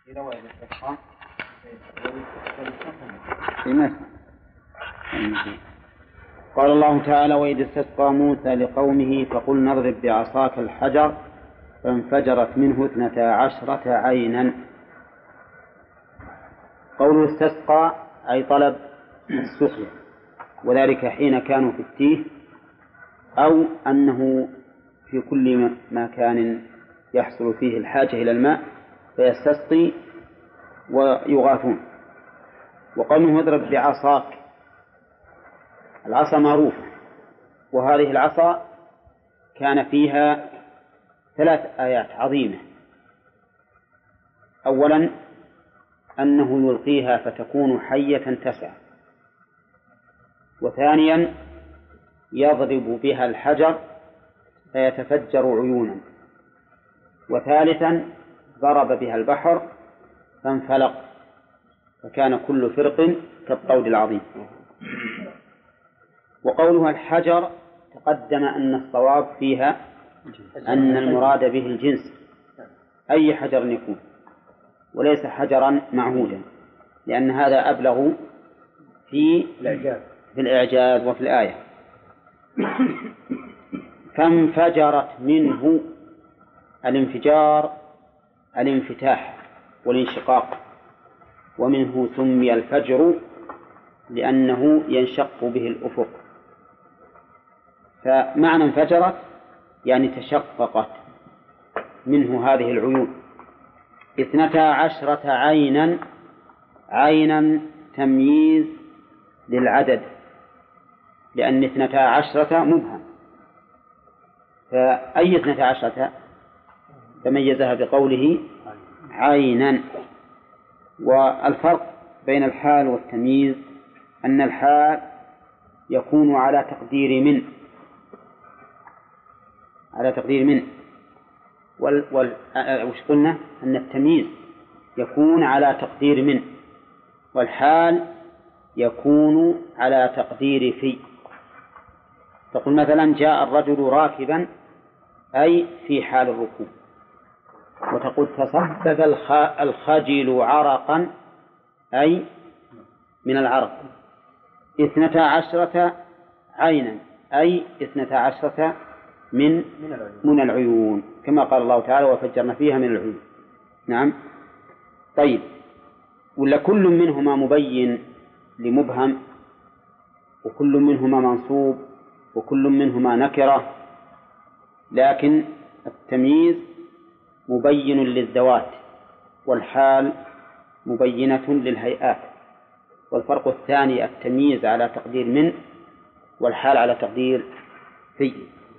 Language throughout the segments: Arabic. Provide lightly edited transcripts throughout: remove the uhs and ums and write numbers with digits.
قال الله تعالى: وإذ استسقى موسى لقومه فقل نضرب بعصاك الحجر فانفجرت منه 12 عينا. قوله استسقى أي طلب السقيا، وذلك حين كانوا في التيه، أو أنه في كل مكان يحصل فيه الحاجة إلى الماء فيستسقي ويغاثون. وقوله اضرب بعصاك، العصا معروفة، وهذه العصا كان فيها 3 آيات عظيمة. أولا أنه يلقيها فتكون حية تسعى، وثانيا يضرب بها الحجر فيتفجر عيونا، وثالثا ضرب بها البحر فانفلق فكان كل فرق كالطود العظيم. وقولها الحجر تقدم أن الصواب فيها أن المراد به الجنس، أي حجر يكون، وليس حجرا معهودا، لأن هذا أبلغ في الإعجاز وفي الآية. فانفجرت منه، الانفجار الانفتاح والانشقاق، ومنه سمي الفجر لأنه ينشق به الأفق. فمعنى انفجرت يعني تشققت منه هذه العيون. 12 عينا، عينا تمييز للعدد، لأن 12 مبهم، فأي 12 تميزها بقوله عينا. والفرق بين الحال والتمييز أن الحال يكون على تقدير من، وش قلنا أن التمييز يكون على تقدير من، والحال يكون على تقدير في. تقول مثلا جاء الرجل راكبا أي في حال الركوب، وتقول تصبب الخجل عرقا أي من العرق. 12 عينا أي 12 من العيون، كما قال الله تعالى: وفجرنا فيها من العيون. نعم. طيب، ولا كل منهما مبين لمبهم، وكل منهما منصوب، وكل منهما نكرة، لكن التمييز مبين للذوات، والحال مبينة للهيئات. والفرق الثاني التمييز على تقدير من، والحال على تقدير في.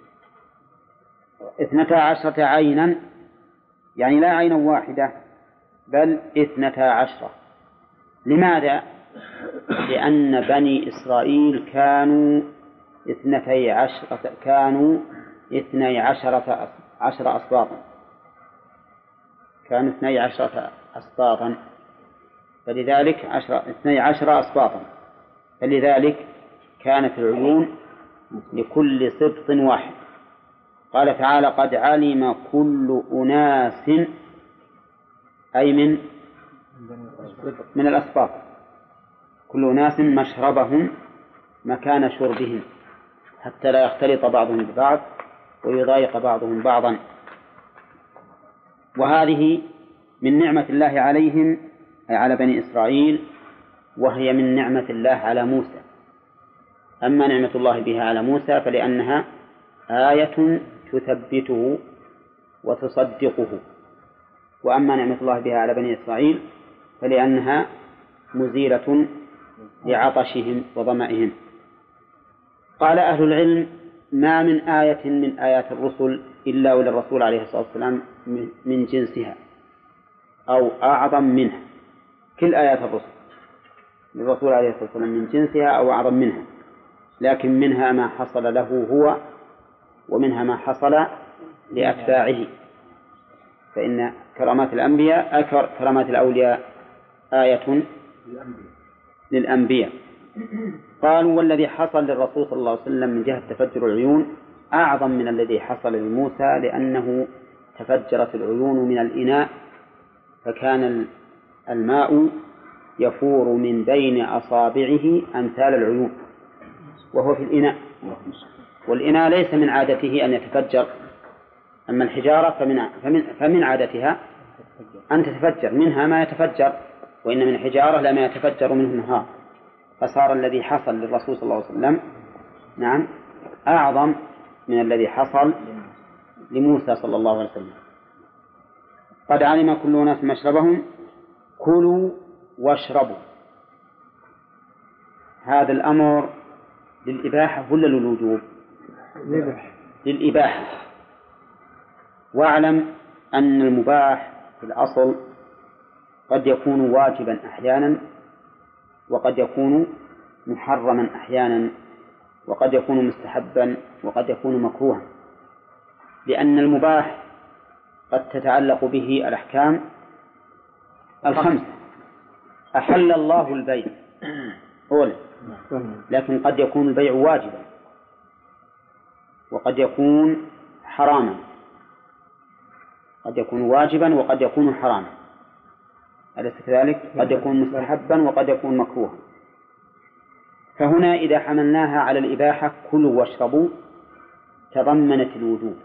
12 عينا يعني لا عينا واحدة بل 12. لماذا؟ لأن بني إسرائيل كانوا 12 أسباطا، كانوا 12 أسباطا، فلذلك 12 أسباطا، فلذلك كانت العيون لكل سبط واحد. قال تعالى: قد علم كل أناس، أي من الأسباط، كل أناس مشربهم مكان شربهم، حتى لا يختلط بعضهم ببعض ويضايق بعضهم بعضا. وهذه من نعمة الله عليهم، أي على بني إسرائيل، وهي من نعمة الله على موسى. أما نعمة الله بها على موسى فلأنها آية تثبته وتصدقه، وأما نعمة الله بها على بني إسرائيل فلأنها مزيلة لعطشهم وظمئهم. قال أهل العلم: ما من آية من آيات الرسل إلا وللرسول عليه الصلاة والسلام من جنسها أو أعظم منها. كل آيات الرسل للرسول عليه الصلاة والسلام من جنسها أو أعظم منها، لكن منها ما حصل له هو، ومنها ما حصل لأتباعه. فإن كرامات الأنبياء كرامات الأولياء آية للأنبياء. قالوا: والذي حصل للرسول صلى الله عليه وسلم من جهة تفجر العيون أعظم من الذي حصل لموسى، لأنه تفجرت العيون من الإناء فكان الماء يفور من بين أصابعه أمثال العيون وهو في الإناء، والإناء ليس من عادته أن يتفجر، أما الحجارة فمن عادتها أن تتفجر، منها ما يتفجر، وإن من الحجارة لما يتفجر منه النهار. فصار الذي حصل للرسول صلى الله عليه وسلم نعم أعظم من الذي حصل لموسى صلى الله عليه وسلم. قد علم كل أناس مشربهم كلوا واشربوا. هذا الأمر للإباحة ولا للوجوب؟ للإباحة. واعلم أن المباح في الأصل قد يكون واجبا أحيانا، وقد يكون محرما أحيانا، وقد يكون مستحبا، وقد يكون مكروها، لأن المباح قد تتعلق به الأحكام الخمسة. أحل الله البيع أولا، لكن قد يكون البيع واجبا، وقد يكون حراما، قد يكون واجبا وقد يكون حراما، أليس كذلك؟ قد يكون مستحبا وقد يكون مكروها. فهنا إذا حملناها على الإباحة كلوا واشربوا تضمنت الوجوب،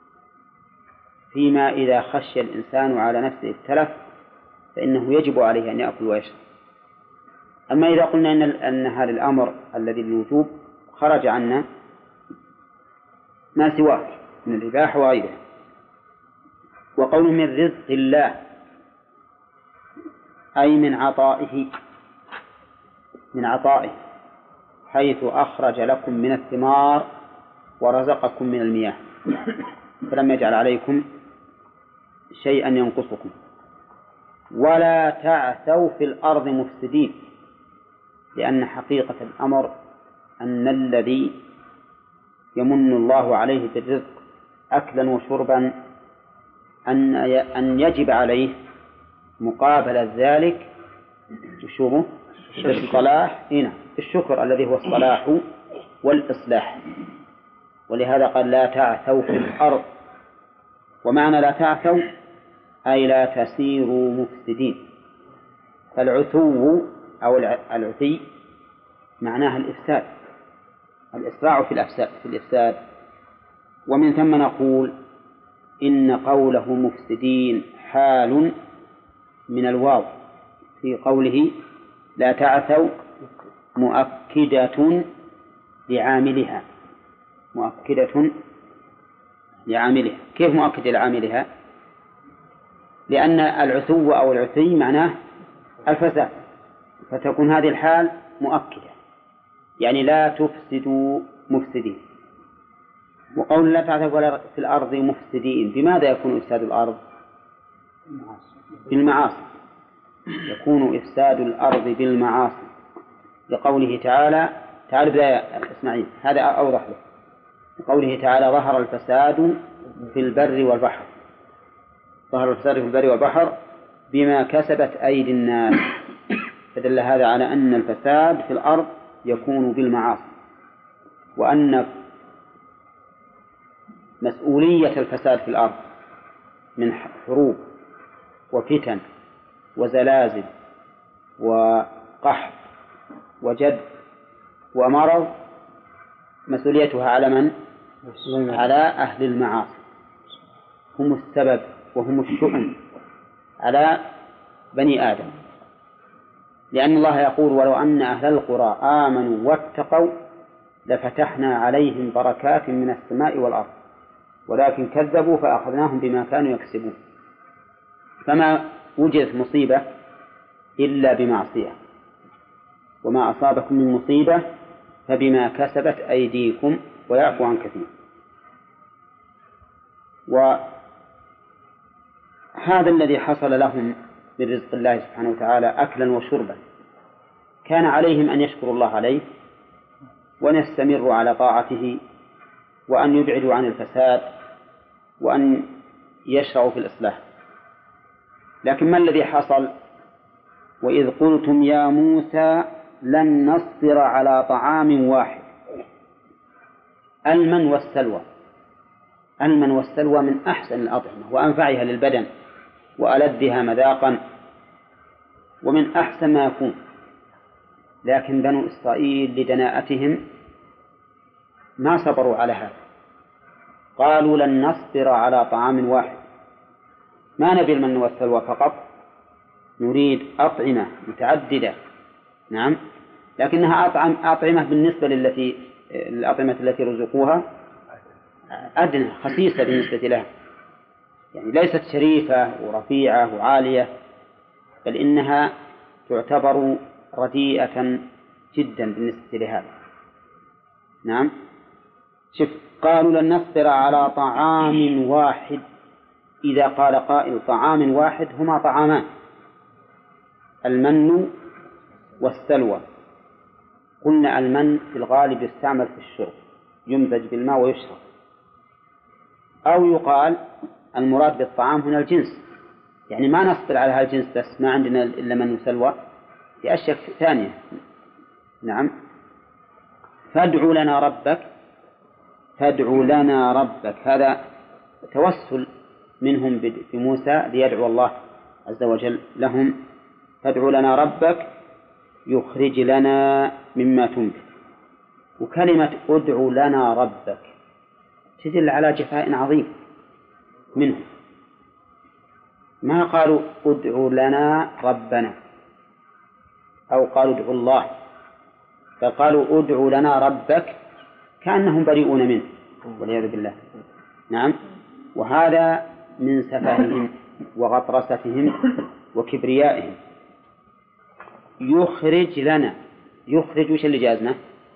فيما إذا خشي الإنسان على نفسه التلف فإنه يجب عليه أن يأكل ويشرب. أما إذا قلنا أن هذا الأمر الذي الوجوب خرج عنا ما سواه من الإباحة وغيره. وقول من رزق الله أي من عطائه، من عطائه، حيث أخرج لكم من الثمار ورزقكم من المياه فلم يجعل عليكم شيئا ينقصكم. ولا تعثوا في الأرض مفسدين، لأن حقيقة الأمر أن الذي يمن الله عليه بالرزق أكلا وشربا أن يجب عليه مقابل ذلك شوفوا الصلاح هنا الشكر الذي هو الصلاح والإصلاح. ولهذا قال لا تعثوا في الأرض، ومعنى لا تعثوا أي لا تسيروا مفسدين. فالعثو أو العثي معناها الإفساد، الإسراع في الإفساد. ومن ثم نقول إن قوله مفسدين حال من الواو في قوله لا تعثوا مؤكدة لعاملها، مؤكدة لعاملها. كيف مؤكدة لعاملها؟ لأن العثو أو العثي معناه الفساد، فتكون هذه الحال مؤكدة، يعني لا تفسدوا مفسدين. وقول لا تعثوا في الأرض مفسدين، بماذا يكون إفساد الأرض؟ بالمعاصي، يكون إفساد الأرض بالمعاصي، لقوله تعالى بداية إسماعيل هذا أوضح له، لقوله تعالى ظهر الفساد في البر والبحر، ظهر الفساد في البر والبحر بما كسبت أيدي الناس، فدل هذا على أن الفساد في الأرض يكون بالمعاصي، وأن مسؤولية الفساد في الأرض من حروب وفتن وزلازل وقحط وجد ومرض مسؤوليتها على من؟ على أهل المعاصي، هم السبب وهم الشؤم على بني آدم. لأن الله يقول ولو أن أهل القرى آمنوا واتقوا لفتحنا عليهم بركات من السماء والأرض ولكن كذبوا فأخذناهم بما كانوا يكسبون. فما وجدت مصيبة إلا بمعصية، وما أصابكم من مصيبة فبما كسبت أيديكم ويعفو عن كثير. وهذا الذي حصل لهم من رزق الله سبحانه وتعالى أكلا وشربا كان عليهم أن يشكروا الله عليه وأن يستمروا على طاعته وأن يبعدوا عن الفساد وأن يشرعوا في الإصلاح. لكن ما الذي حصل؟ وإذ قلتم يا موسى لن نصبر على طعام واحد. المن والسلوى، المن والسلوى من أحسن الأطعمة وأنفعها للبدن وألذها مذاقا ومن أحسن ما يكون. لكن بنو إسرائيل لدناءتهم ما صبروا على هذا، قالوا لن نصبر على طعام واحد، ما نبي المن والسلوى فقط، نريد أطعمة متعددة. نعم، لكنها أطعمة بالنسبة للأطعمة التي رزقوها أدنى، خسيسة بالنسبة لها، يعني ليست شريفة ورفيعة وعالية، بل إنها تعتبر رديئة جدا بالنسبة لهذا. نعم، شوف، قالوا لن نصبر على طعام واحد. إذا قال قائل طعام واحد، هما طعامان، المن والسلوى. قلنا المن في الغالب يستعمل في الشرب، يمزج بالماء ويشرب. أو يقال المراد بالطعام هنا الجنس، يعني ما نصبر على هذا الجنس بس، ما عندنا إلا من وسلوى، في أشياء ثانية. نعم، فادع لنا ربك، فادع لنا ربك، هذا توسل منهم بموسى ليدعو الله عز وجل لهم. فادع لنا ربك يخرج لنا مما تنبت. وكلمة ادع لنا ربك تدل على جفاء عظيم منهم، ما قالوا ادع لنا ربنا أو قالوا ادعوا الله، بل قالوا ادع لنا ربك كأنهم بريئون منه والعياذ بالله. نعم، وهذا من سفههم وغطرستهم وكبريائهم. يخرج لنا، يخرج وش اللي جازنا؟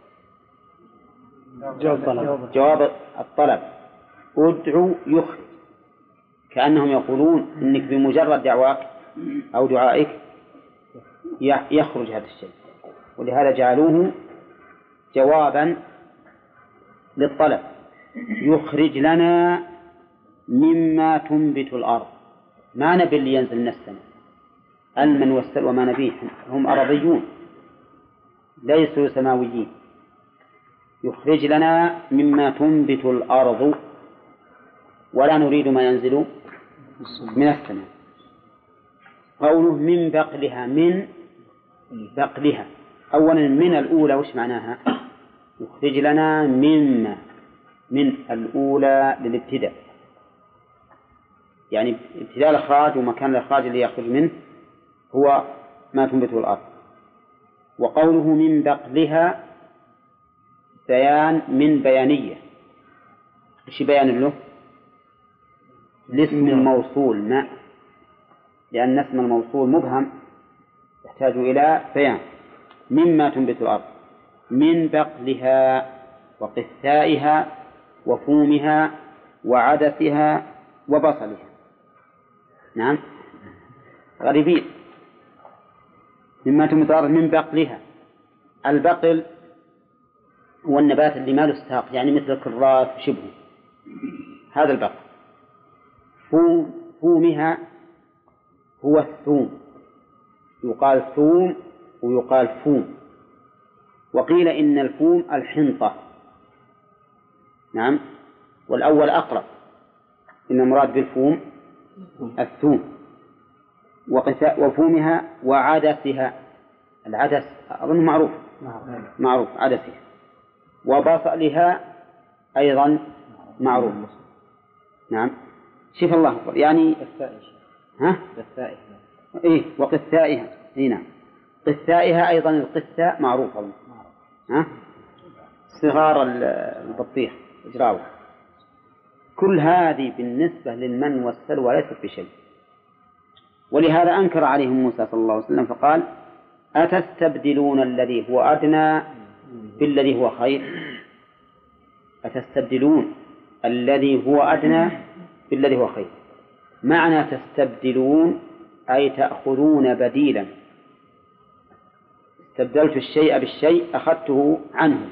جواب الطلب، ادعو يخرج، كأنهم يقولون إنك بمجرد دعواك أو دعائك يخرج هذا الشيء، ولهذا جعلوه جوابا للطلب. يخرج لنا مما تنبت الأرض، ما نبي اللي ينزل من السماء، المن والسلوى ما نبيه، هم أرضيون ليسوا سماويين. يخرج لنا مما تنبت الأرض، ولا نريد ما ينزل من السماء. قوله من بقلها، من بقلها، أولا من الأولى وش معناها؟ يخرج لنا مما، من الأولى للابتداء، يعني ابتداء الإخراج ومكان الإخراج اللي يخرج منه هو ما تنبته الأرض. وقوله من بقلها بيان من بيانية. إيش بيان له؟ الاسم الموصول ما، لأن اسم الموصول مبهم يحتاج إلى بيان. مما تنبت الأرض من بقلها وقثائها وفومها وعدسها وبصلها. نعم، غريبين. مما تنبت الأرض من بقلها، البقل هو النبات اللي ما له ساق، يعني مثل الكراث وشبهه، هذا البقل. فومها هو الثوم، يقال ثوم ويقال فوم، وقيل إن الفوم الحنطة. نعم، والأول أقرب، إن المراد بالفوم الثوم. وفومها وعدسها، العدس أظن معروف عدسها. وبصلها أيضا معروف. نعم، شوف الله أكبر، يعني إيه، وقثائها، هنا قثائها أيضا، القثاء معروف، صغار البطيخ إجراوه. كل هذه بالنسبة للمن والسلوى ليست بشيء. ولهذا أنكر عليهم موسى صلى الله عليه وسلم فقال أتستبدلون الذي هو أدنى بالذي هو خير؟ أتستبدلون الذي هو أدنى بالذي هو خير. معنى تستبدلون أي تأخذون بديلا، استبدلت الشيء بالشيء أخذته عنه.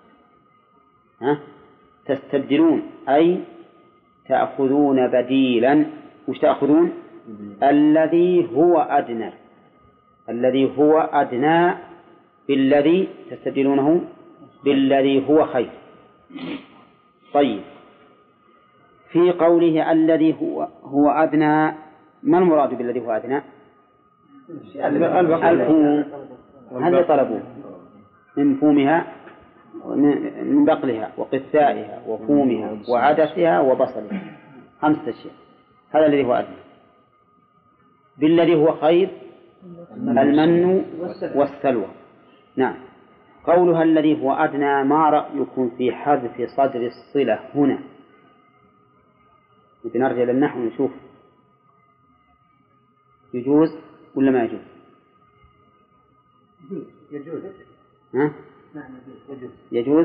تستبدلون أي تأخذون بديلا. وش تأخذون؟ الذي هو أدنى، الذي هو أدنى بالذي تستبدلونه بالذي هو خير. طيب، في قوله الذي هو أدنى ما المراد بالذي هو أدنى؟ الفوم، هذا طلبوه من فومها، من بقلها وقثائها وفومها وعدسها وبصلها، 5 أشياء. هذا الذي هو أدنى. بالذي هو خير المن والسلوى. نعم. قولها الذي هو أدنى، ما رأيكم في حذف صدر الصلة هنا؟ بنرجع للنحو ونشوف يجوز ولا ما يجوز؟ يجوز. ها؟ يجوز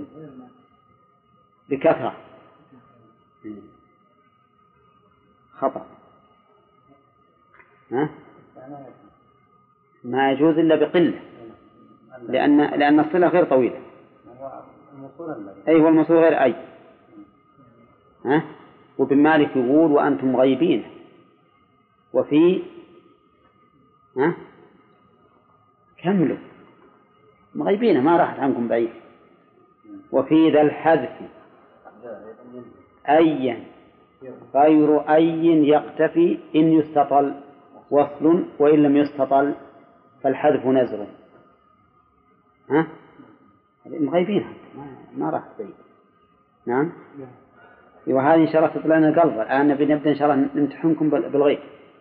بكثرة. خطأ. ها؟ ما يجوز إلا بقلة، لأن الصلة غير طويلة. أي هو الموصول غير أي. ها؟ وابن مالك يقول وأنتم غيبين، وفي كملوا مغيبين ما راحت عنكم بعيد. وفي ذا الحذف أيا غير أي يقتفي إن يستطل وصل، وإن لم يستطل فالحذف نزر. ها؟ مغيبين ما راحت بعيد. نعم. وهذه إن شاء الله تطلع لنا قلب. الآن نبدأ إن شاء الله نمتحنكم بالغيب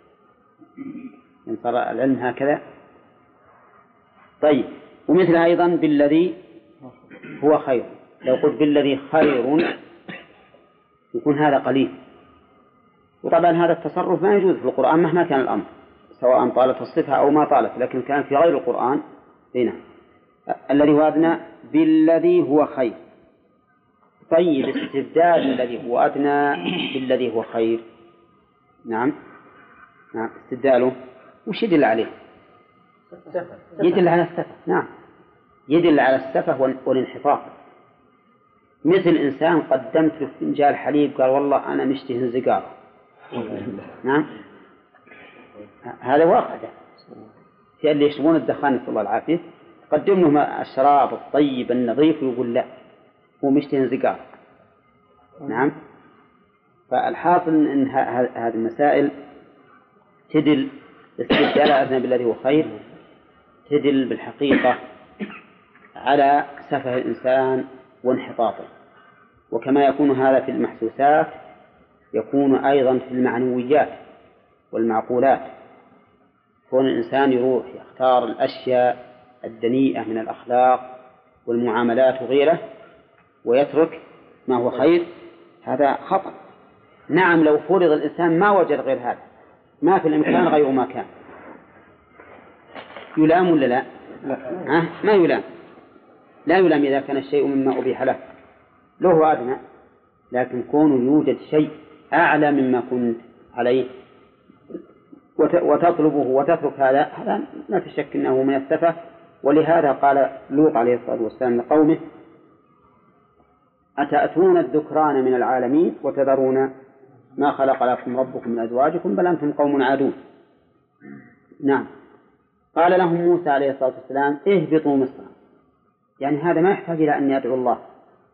إن صار العلم هكذا. طيب. ومثل أيضا بالذي هو خير، لو قلت بالذي خير يكون هذا قليل. وطبعا هذا التصرف ما يجوز في القرآن مهما كان الأمر، سواء طالت الصفة أو ما طالت، لكن كان في غير القرآن. هنا الذي هو أدنى بالذي هو خير. طيب، استبدال الذي هو أدنى بالذي هو خير. نعم. استبداله وش يدل عليه؟ يدل على السفة. نعم، يدل على السفة والانحطاط. مثل إنسان قدمت له فنجان حليب قال والله أنا مشتهي الزقارة. نعم، هذا واقع. في اللي يشربون الدخان نسأل الله العافية، قدم لهم الشراب الطيب النظيف ويقول لا هو مشتهي الزقارة. نعم. فالحاصل أن هذه المسائل تدل استبدال أدنى بالذي هو خير، تدل بالحقيقة على سفه الإنسان وانحطاطه. وكما يكون هذا في المحسوسات يكون أيضا في المعنويات والمعقولات. كون الإنسان يروح يختار الأشياء الدنيئة من الأخلاق والمعاملات وغيره ويترك ما هو خير، هذا خطأ. نعم، لو فرض الإنسان ما وجد غير هذا، ما في الإمكان غير ما كان، يلام ولا لا؟ ما يلام. لا يلام إذا كان الشيء مما أبيح له له أدنى، لكن كونه يوجد شيء أعلى مما كنت عليه وتطلبه وتترك هذا ما في شك أنه من السفة. ولهذا قال لوط عليه الصلاة والسلام لقومه: أتأتون الذكران من العالمين وتذرون ما خلق لكم ربكم من أزواجكم بل أنتم قوم عادون. نعم. قال لهم موسى عليه الصلاة والسلام: اهبطوا مصر. يعني هذا ما يحتاج إلى أن يدعو الله.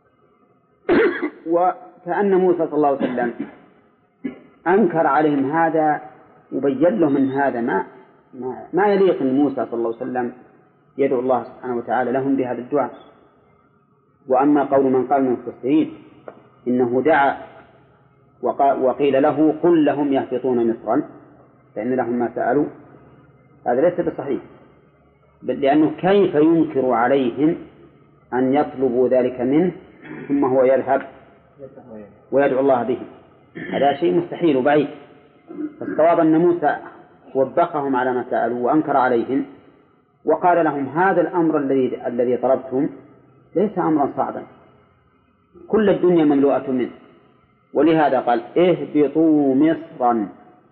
وكأن موسى صلى الله عليه وسلم أنكر عليهم هذا وبين لهم أن هذا ما يليق أن موسى صلى الله عليه وسلم يدعو الله سبحانه وتعالى لهم بهذا الدعاء. وأما قول من قال من المفسرين إنه دعا وقيل له قل لهم يهبطون مصرا فإن لهم ما سألوا، هذا ليس بصحيح، لأنه كيف ينكر عليهم أن يطلبوا ذلك منه ثم هو يذهب ويدعو الله به؟ هذا شيء مستحيل وبعيد. فالصواب أن موسى وبخهم على ما سألوا وأنكر عليهم وقال لهم: هذا الأمر الذي طلبتم ليس أمرا صعبا، كل الدنيا مملوءة منه. ولهذا قال: اهبطوا مصرا.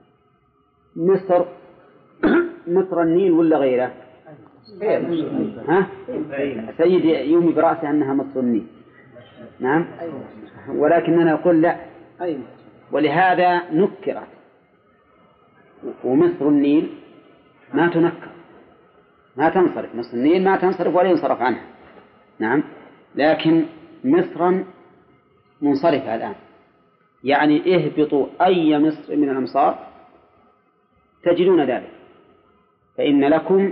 مصر النيل ولا غيره؟ سيد يومي برأسه أنها مصر النيل. نعم، ولكننا نقول لا، ولهذا نكرت. ومصر النيل ما تنكر، ما تنصرف. مصر النيل ما تنصرف ولا ينصرف عنها. نعم، لكن مصرا منصرفة الآن. يعني اهبطوا أي مصر من الأمصار تجدون ذلك. فإن لكم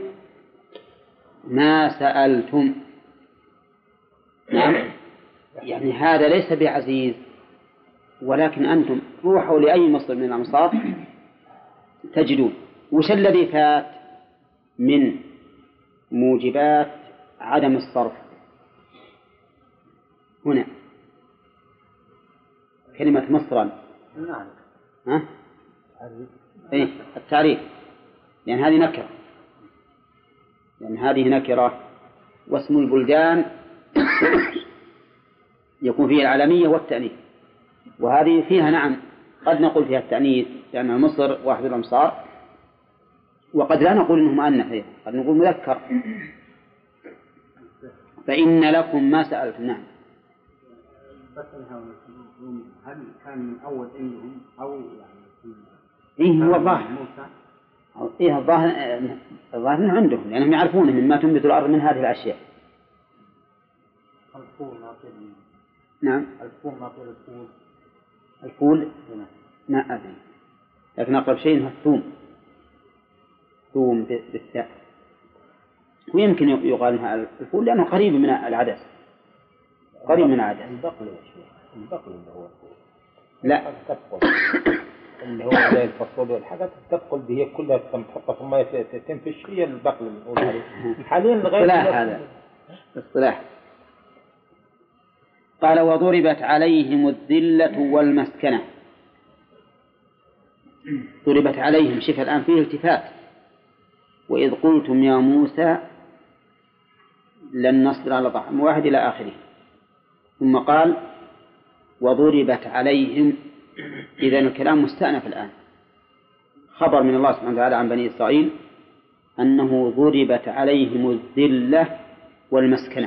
ما سألتم. نعم، يعني هذا ليس بعزيز، ولكن أنتم روحوا لأي مصدر من الأمصار تجدون. وش الذي فات من موجبات عدم الصرف هنا؟ كلمة مصرا. ها؟ إيه؟ التعريف، يعني هذه نكرة، يعني هذه نكرة. واسم البلدان يكون فيه العالمية والتأنيث، وهذه فيها نعم قد نقول فيها التأنيث لأن مصر واحد الأمصار، وقد لا نقول إنه مؤنث، قد نقول مذكر. فإن لكم ما سألتم. نعم. هل كان من أول عندهم أو يعني إيه هو الظاهر؟ إيه الظاهر عندهم، لأنهم يعرفون مما تنبت الأرض من هذه الأشياء. نعم. الفول ما أدري، لكن أقرب شيء هو الثوم. ثوم بالثاء، ويمكن يقال لها الفول لأنه قريب من العدس، قريب من العدس. البقل اللي هو لا اللي هو زي الفصول والحاجات تبقل به كلها تحطها في الماء تنفش، هي البقل اللي نقول عليه حاليا لغاية هذا اصطلاح. قال وضربت عليهم الذلة والمسكنة. ضربت عليهم، شوف الآن فيه التفات. وإذ قلتم يا موسى لن نصبر على طعام واحد إلى آخره، ثم قال وضربت عليهم. إذن الكلام مستأنف الآن، خبر من الله سبحانه وتعالى عن بني إسرائيل أنه ضربت عليهم الذلة والمسكنة.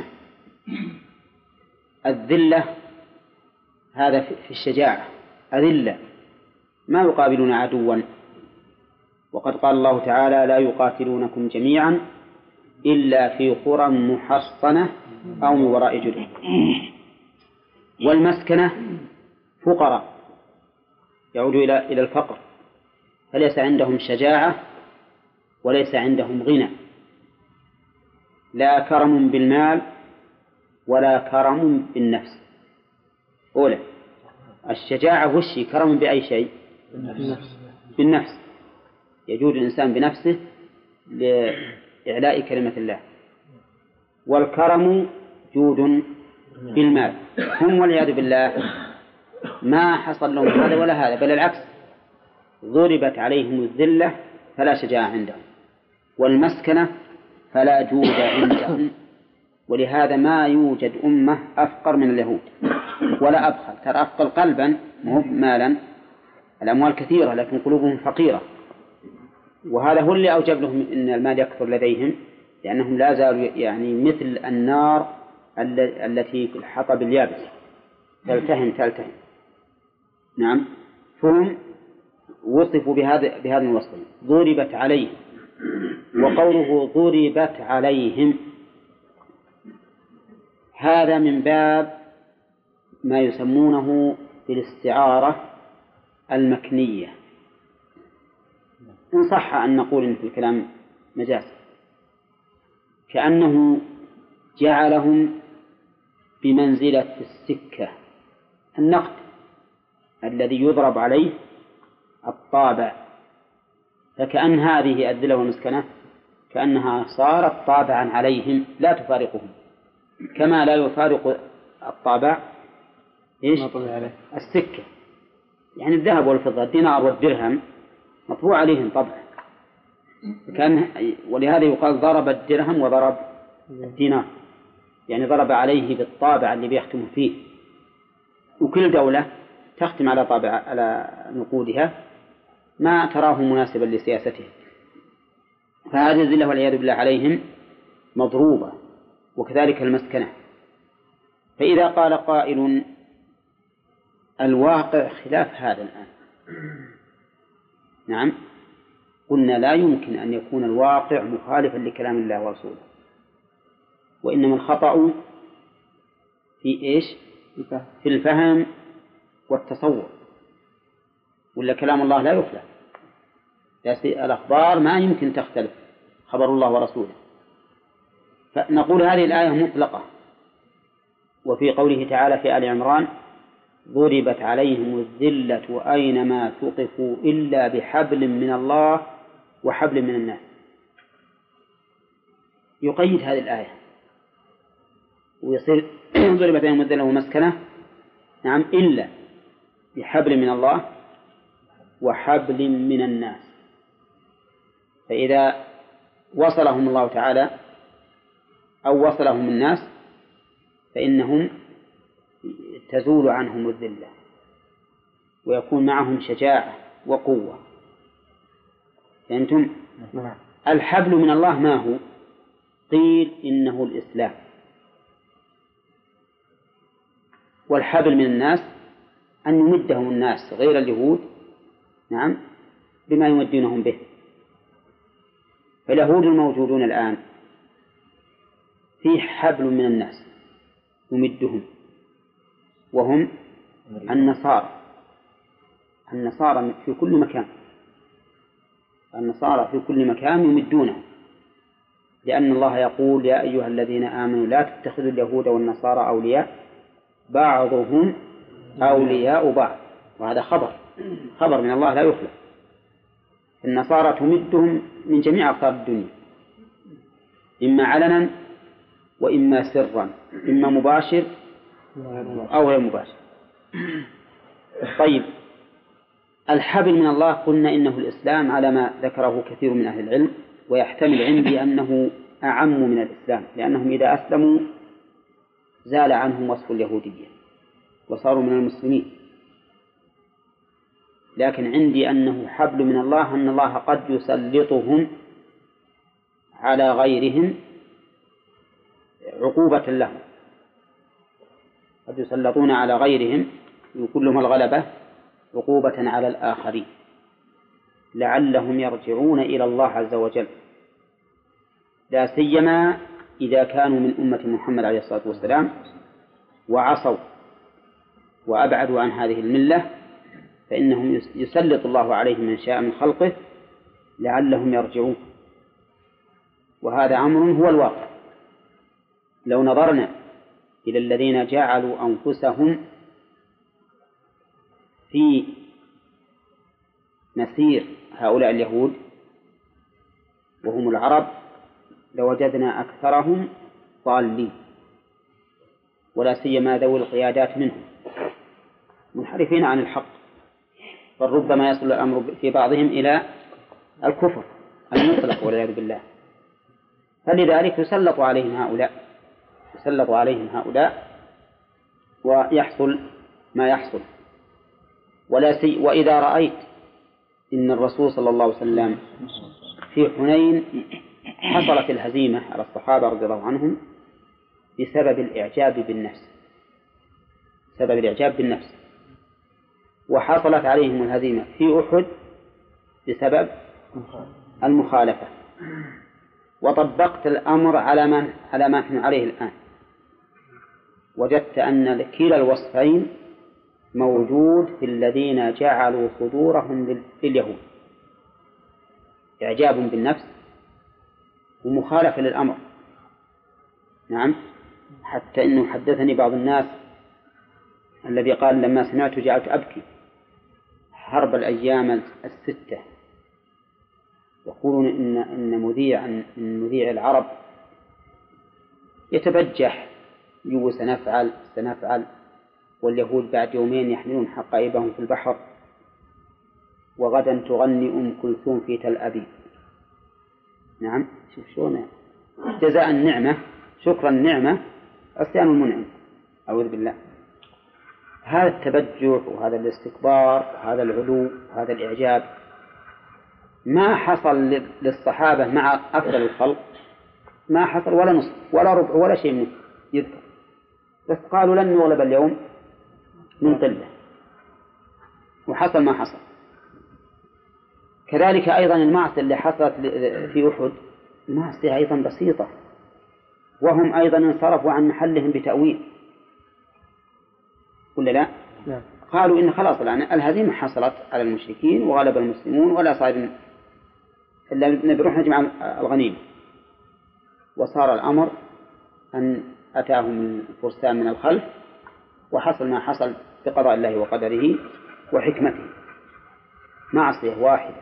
الذلة هذا في الشجاعة، أذلة ما يقابلون عدوا، وقد قال الله تعالى لا يقاتلونكم جميعا إلا في قرى محصنة أو من وراء جدر. والمسكنة فقراء يعود إلى الفقر، فليس عندهم شجاعة وليس عندهم غنى، لا كرم بالمال ولا كرم بالنفس. أولا الشجاعة وشي كرم بأي شيء؟ بالنفس، يجود الإنسان بنفسه لإعلاء كلمة الله. والكرم جود بالمال. هم والعياذ بالله ما حصل لهم هذا ولا هذا، بل العكس، ضربت عليهم الذلة فلا شجاعة عندهم، والمسكنة فلا جود عندهم. ولهذا ما يوجد أمة أفقر من اليهود ولا أبخل. ترى أفقر قلبا مو مالا، الأموال كثيرة لكن قلوبهم فقيرة، وهذا هو اللي أوجب لهم إن المال يكثر لديهم، لأنهم لا زالوا يعني مثل النار التي في الحطب اليابس تلتهم. نعم، فهم وصفوا بهذا الوصف، ضربت عليهم. وقوله ضربت عليهم هذا من باب ما يسمونه بالاستعارة المكنية، إن صح أن نقول إن في الكلام مجاز، كأنه جعلهم بمنزلة السكة، النقد الذي يضرب عليه الطابع. فكأن هذه الذلة والمسكنة كأنها صارت طابعا عليهم لا تفارقهم، كما لا يفارق الطابع السكة، يعني الذهب والفضة، الدينار والدرهم مطبوع عليهم طبع. ولهذا يقال ضرب الدرهم وضرب الدينار، يعني ضرب عليه بالطابع اللي بيختم فيه. وكل دولة تختم على نقودها ما تراه مناسبا لسياستها. فهذه الذلة والعياذ بالله عليهم مضروبة، وكذلك المسكنة. فإذا قال قائل الواقع خلاف هذا الآن، نعم، قلنا لا يمكن أن يكون الواقع مخالفا لكلام الله ورسوله، وإنما الخطأ في إيش؟ في الفهم والتصور، ولا كلام الله لا يخلف، الأخبار ما يمكن تختلف، خبر الله ورسوله. فنقول هذه الآية مطلقة. وفي قوله تعالى في آل عمران: ضربت عليهم الذلة أينما ثقفوا إلا بحبل من الله وحبل من الناس. يقيد هذه الآية ويصير ضربت عليهم الذلة ومسكنة، نعم، إلا بحبل من الله وحبل من الناس. فإذا وصلهم الله تعالى أو وصلهم الناس فإنهم تزول عنهم الذلة ويكون معهم شجاعة وقوة. فأنتم الحبل من الله ما هو؟ قيل إنه الإسلام، والحبل من الناس أن يمدهم الناس غير اليهود، نعم، بما يمدونهم به. فاليهود الموجودون الآن فيه حبل من الناس يمدهم، وهم النصارى. النصارى في كل مكان، النصارى في كل مكان يمدونه، لأن الله يقول: يا أيها الذين آمنوا لا تتخذوا اليهود والنصارى أولياء بعضهم أولياء بعض. وهذا خبر من الله لا يخلف. النصارى تمدهم من جميع أقطار الدنيا، إما علنا وإما سرا، إما مباشر أو غير مباشر. طيب، الحبل من الله قلنا إنه الإسلام على ما ذكره كثير من أهل العلم، ويحتمل عندي أنه أعم من الإسلام، لأنهم إذا أسلموا زال عنهم وصف اليهودية وصاروا من المسلمين. لكن عندي أنه حبل من الله، أن الله قد يسلطهم على غيرهم عقوبة لهم، قد يسلطون على غيرهم يكون لهم الغلبة عقوبة على الآخرين لعلهم يرجعون إلى الله عز وجل، لا سيما إذا كانوا من أمة محمد عليه الصلاة والسلام وعصوا وأبعدوا عن هذه الملة، فإنهم يسلط الله عليهم من شاء من خلقه لعلهم يرجعون. وهذا أمر هو الواقع. لو نظرنا إلى الذين جعلوا أنفسهم في مسير هؤلاء اليهود وهم العرب لوجدنا أكثرهم ضالين، ولا سيما ذوي القيادات منهم منحرفين عن الحق، بل ربما يصل الأمر في بعضهم إلى الكفر المطلق والعياذ بالله. فلذلك يسلط عليهم هؤلاء ويحصل ما يحصل. وإذا رأيت إن الرسول صلى الله عليه وسلم في حنين حصلت الهزيمة على الصحابة رضي الله عنهم بسبب الإعجاب بالنفس، وحصلت عليهم الهزيمة في أحد بسبب المخالفة، وطبقت الأمر على ما نحن عليه الآن، وجدت أن كلا الوصفين موجود في الذين جعلوا صدورهم لليهود، إعجاب بالنفس ومخالفة للأمر. نعم، حتى إنه حدثني بعض الناس الذي قال: لما سمعت جعلت أبكي حرب الأيام الستة، يقولون إن مذيع العرب يتبجح، يقول سنفعل، واليهود بعد يومين يحملون حقائبهم في البحر، وغدا تغني أم كلثوم في تل أبيب. نعم، شوف شلون جزاء النعمة، شكر النعمة عصيان المنعم، أعوذ بالله. هذا التبجح وهذا الاستكبار وهذا العلو وهذا الإعجاب ما حصل للصحابة مع أفضل الخلق، ما حصل ولا نصف ولا ربع ولا شيء منه يذكر، بس قالوا لن نغلب اليوم من قلة، وحصل ما حصل. كذلك أيضا المعصية اللي حصلت في أحد المعصية أيضا بسيطة، وهم أيضا انصرفوا عن محلهم بتأويل، ولا لا؟ قالوا إن خلاص الآن الهزيمة حصلت على المشركين وغلب المسلمون ولا صار بنروح نجمع الغنيمة، وصار الأمر أن أتاهم الفرسان من الخلف وحصل ما حصل بقضاء الله وقدره وحكمته، معصية واحدة.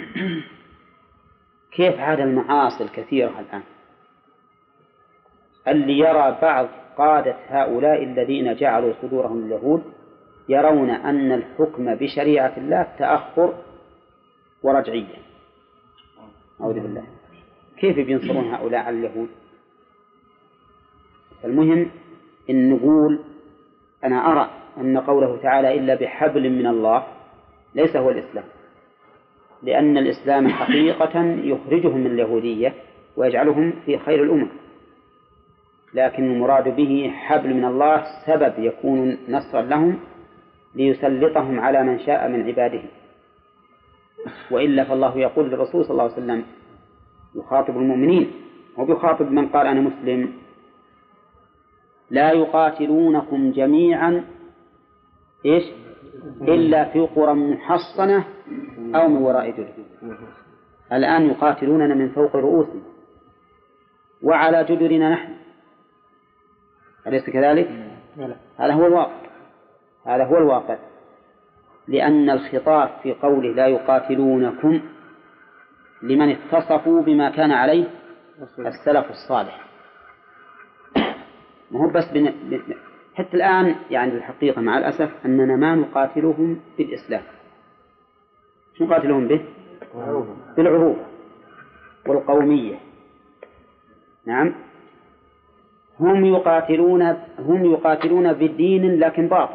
كيف عاد المعاصي الكثيرة الآن اللي يرى بعض قادة هؤلاء الذين جعلوا صدورهم اليهود يرون أن الحكم بشريعة الله تأخر ورجعية. أعوذ بالله، كيف بينصرون هؤلاء على اليهود؟ المهم إن نقول أنا أرى أن قوله تعالى إلا بحبل من الله ليس هو الإسلام، لأن الإسلام حقيقة يخرجهم من اليهودية ويجعلهم في خير الأمم، لكن المراد به حبل من الله سبب يكون نصرا لهم ليسلطهم على من شاء من عباده. وإلا فالله يقول للرسول صلى الله عليه وسلم يخاطب المؤمنين وبيخاطب من قال أنا مسلم: لا يقاتلونكم جميعا إيش إلا في قرى محصنة أو من وراء جدر. الآن يقاتلوننا من فوق رؤوسنا وعلى جدرنا نحن، أليس كذلك؟ هذا هو الواقع، هذا هو الواقع، لأن الخطاب في قوله لا يقاتلونكم لمن اتصفوا بما كان عليه السلف الصالح. ما هو بس حتى الآن يعني الحقيقة مع الأسف أننا ما نقاتلهم بالإسلام. شو نقاتلهم به؟ بالعروبة والقومية. نعم، هم يقاتلون بدين لكن باطل،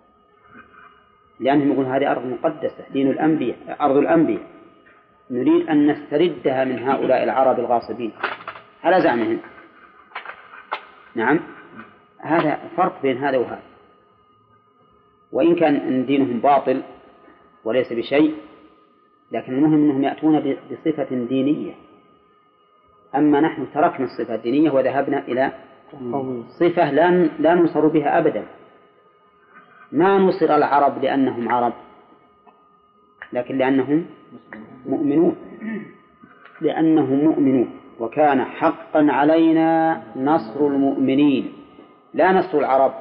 لأنهم يقولون هذه أرض مقدسة، دين الأنبياء، أرض الأنبياء، نريد أن نستردها من هؤلاء العرب الغاصبين على زعمهم. نعم، هذا فرق بين هذا وهذا، وإن كان دينهم باطل وليس بشيء، لكن المهم أنهم يأتون بصفة دينية. أما نحن تركنا الصفة الدينية وذهبنا إلى صفة لا ننصر بها أبدا. ما نصر العرب لأنهم عرب، لكن لأنهم مؤمنون، لأنهم مؤمنون، وكان حقا علينا نصر المؤمنين، لا نصر العرب،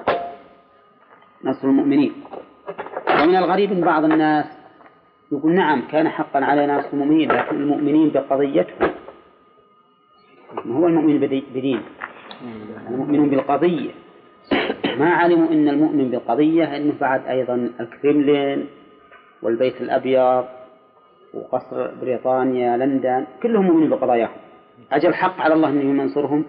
نصر المؤمنين. ومن الغريب أن بعض الناس يقول نعم كان حقا علينا نصر المؤمنين، لكن المؤمنين بقضيتهم، ما هو المؤمن بدين، المؤمنون بالقضية. ما علموا أن المؤمن بالقضية أنه بعد أيضا الكريملين والبيت الأبيض وقصر بريطانيا لندن كلهم مؤمنين بقضاياهم. أجل حق على الله أنه ينصرهم؟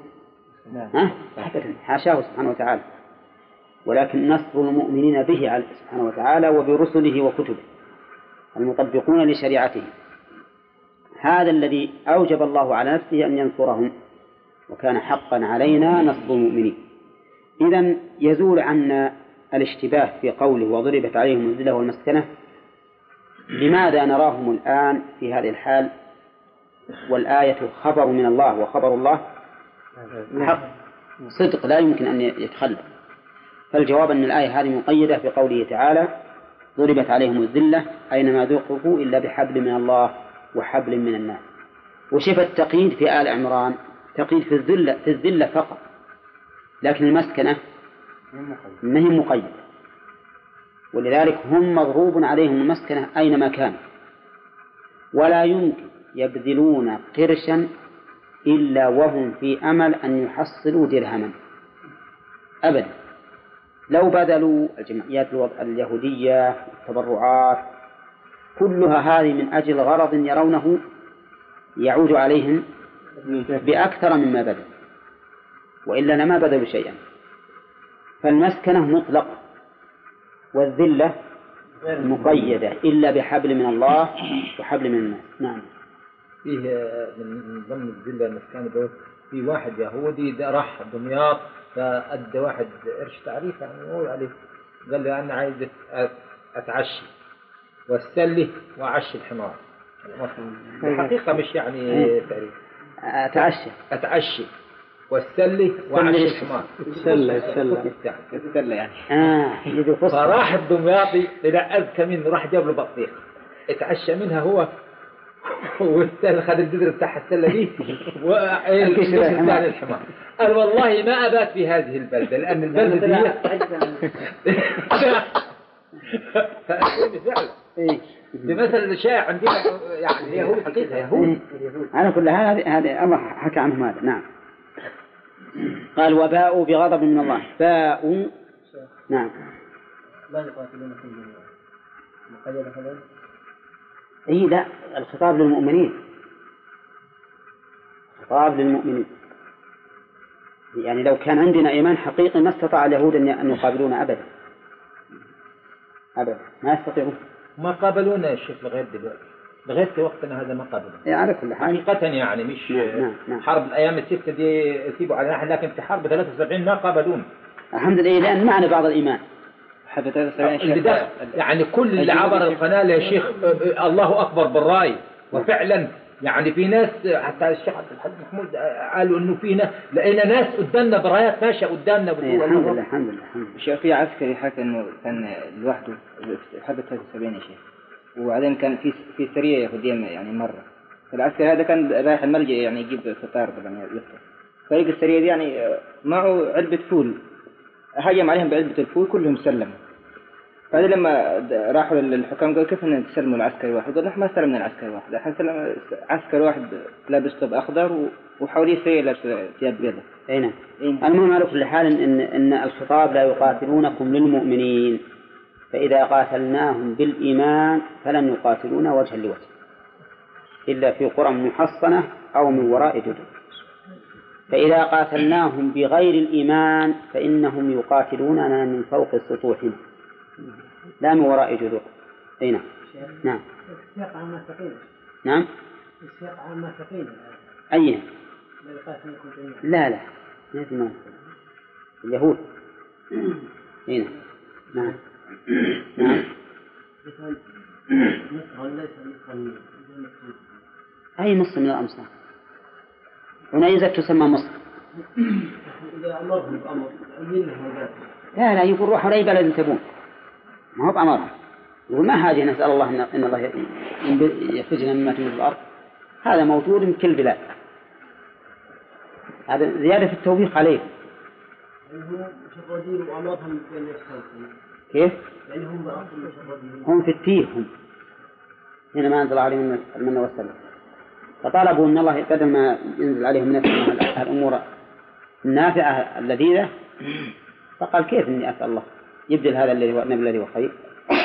حاشاه سبحانه وتعالى، ولكن نصر المؤمنين به سبحانه وتعالى وبرسله وكتبه المطبقون لشريعته، هذا الذي أوجب الله على نفسه أن ينصرهم، وكان حقا علينا نصر المؤمنين. إذن يزول عنا الاشتباه في قوله وضربت عليهم الذلة والمسكنة. لماذا نراهم الآن في هذه الحال والآية خبر من الله وخبر الله حق صدق لا يمكن أن يتخلف؟ فالجواب أن الآية هذه مقيدة بقوله تعالى ضربت عليهم الذلة أينما ذوقفوا إلا بحبل من الله وحبل من الناس. وشف التقييد في آل عمران تقييد في الذلة فقط، لكن المسكنة ما هي مقيدة، ولذلك هم مضروب عليهم المسكنة أينما كان، ولا يمكن يبذلون قرشا إلا وهم في أمل أن يحصلوا درهما أبدا. لو بذلوا الجمعيات اليهودية التبرعات كلها هذه من أجل غرض يرونه يعود عليهم بأكثر مما بذل، وإلا لما بذلوا شيئا. فالمسكنة مطلقة والذلة مقيدة إلا بحبل من الله وحبل من الناس. نعم. فيه من ضمن الذلة المسكنة في واحد يهودي راح دمياط فأدى واحد قرش تعريف يعني يقول عليه، قال له أنا عايز أتعشي واستلي وأعشي الحمار. الحقيقة مش يعني تعريف، أتعشي واستلي وأعشي الحمار. السلة يعني. فراح الدمياطي إذا أذكى منه راح جاب له بطيخ اتعشى منها هو والثاني خد البذر بتاع السلة دي والقشر الثاني الحمار. قال والله ما أبات في هذه البلدة لأن البلدة دي فعلا بمثل شائع عندنا يعني اليهود حقيقة يهود. على كل هذا الله حكى عنهم هذا. نعم. قال وباءوا بغضب من الله. باءوا. نعم. لا يقاتلونكم جميعا. مقيد هذا؟ إيه لا، الخطاب للمؤمنين. خطاب للمؤمنين. يعني لو كان عندنا إيمان حقيقي ما استطاع اليهود أن يقابلونا أبدا. أبدا ما يستطيعون. ما قابلونا يا شيخ لغاية دلوقتي، لغاية وقتنا هذا ما قابلونا. يعني على كل حال. حقيقة يعني مش نعم. حرب الأيام الستة دي يسيبوا على نحن، لكن في حرب 73 ما قابلونا. الحمد لله لأن معنا بعض الإيمان. يعني كل اللي عبر القناة يا شيخ الله أكبر بالراي. وفعلا يعني في ناس حتى الشيخ عبد الحليم محمود قالوا إنه فينا لقينا ناس قدامنا برايات ماشية قدامنا بتقول الحمد لله الحمد لله. الشيخ في عسكري حكى إنه كان لوحده حرب 73 يا شيخ، وبعدين كان في سرية يهودية يعني مرة، فالعسكري هذا كان رايح الملجأ يعني يجيب فطار طبعا يفطر، فريق السرية دي يعني معه علبة فول، هجم عليهم بعلبة الفول كلهم سلموا. فهذا لما راحوا للحكام قالوا كيف ان تسلموا العسكري واحد؟ قالوا نحن ما سلمنا العسكري واحد، احنا سلمنا عسكري واحد لابس ثوب اخضر وحواليه سرية لابسه ثياب بيضاء. اي نعم. المهم على كل حال ان الخطاب لا يقاتلونكم للمؤمنين، فإذا قاتلناهم بالإيمان فلم يقاتلونا وجها لوجه إلا في قرى محصنة أو من وراء جدر. فإذا قاتلناهم بغير الإيمان فإنهم يقاتلوننا من فوق السطوح لا من وراء جدر. أي نعم. نعم. السياق عام سقينا. نعم. السياق عام سقينا. أيه؟ لا ما اليهود. هنا. نعم. نعم. أي مصر من الأمصار. عنيزة تسمى مصر. إذا أمرهم بأمر لا يقول روحوا لأي بلد تبون، ما هو بأمرهم. يقول ما حاجة نسأل الله إن الله يخرجنا مما تنبت الأرض، هذا موجود من كل بلاد. هذا زيادة في التوبيخ عليه. كيف؟ يعني هم في التيه هم هنا ما أنزل عليهم المن والسلام، فطالبوا أن الله بدل ما ينزل عليهم من الأمور النافعة اللذيذة، فقال كيف إني أسأل الله يبدل هذا الذي هو خير.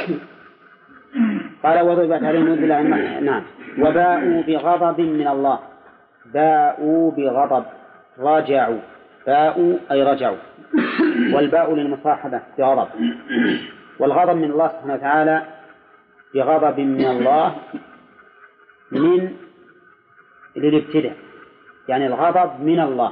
قال وضربت عليهم الذلة. نعم. وباءوا بغضب من الله. باءوا بغضب، راجعوا. باءوا أي رجعوا، والباء للمصاحبة بغضب. والغضب من الله سبحانه وتعالى بغضب من الله من للابتداء، يعني الغضب من الله.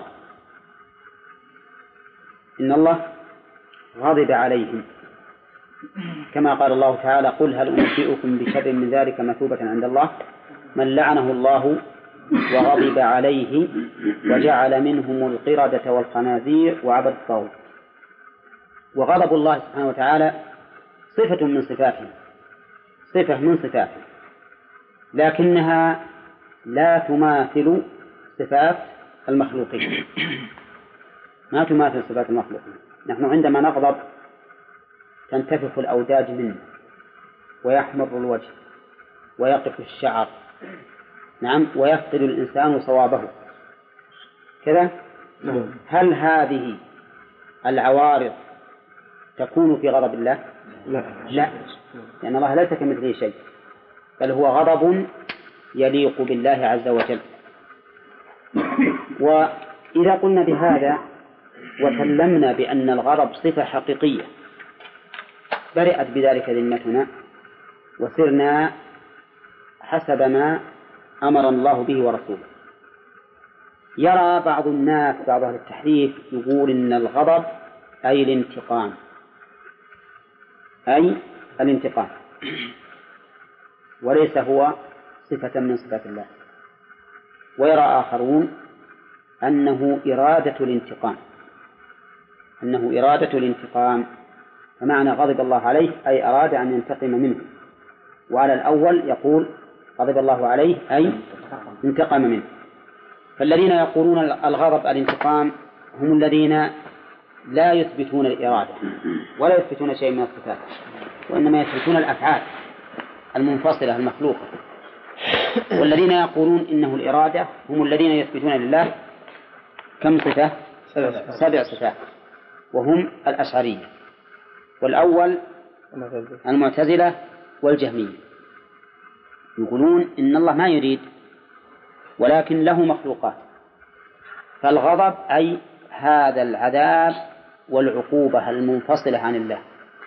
إن الله غضب عليهم كما قال الله تعالى قل هل أنبئكم بشر من ذلك مثوبة عند الله من لعنه الله وغضب عليه وجعل منهم القردة والخنازير وعبد الطاغوت. وغضب الله سبحانه وتعالى صفة من صفاته، صفة من صفاته، لكنها لا تماثل صفات المخلوقين، ما تماثل صفات المخلوقين. نحن عندما نغضب تنتفخ الأوداج منه ويحمر الوجه ويقف الشعر، نعم، ويفقد الإنسان صوابه كذا. هل هذه العوارض تكون في غضب الله؟ لا، لأن الله ليس كمثله شيء، بل هو غضب يليق بالله عز وجل. وإذا قلنا بهذا وسلمنا بأن الغضب صفة حقيقية برئت بذلك ذمتنا وسرنا حسب ما أمر الله به ورسوله. يرى بعض الناس، بعض أهل التحريف، يقول إن الغضب أي الانتقام، أي الانتقام، وليس هو صفة من صفات الله. ويرى آخرون أنه إرادة الانتقام، أنه إرادة الانتقام، فمعنى غضب الله عليه أي أراد أن ينتقم منه. وعلى الأول يقول غضب الله عليه أي انتقم منه. فالذين يقولون الغضب الانتقام هم الذين لا يثبتون الإرادة ولا يثبتون شيء من الصفات، وإنما يثبتون الأفعال المنفصلة المخلوقة. والذين يقولون إنه الإرادة هم الذين يثبتون لله كم صفة؟ 7 صفات، وهم الأشعرية، والأول المعتزلة والجهمية. يقولون إن الله ما يريد ولكن له مخلوقات، فالغضب أي هذا العذاب والعقوبة المنفصلة عن الله.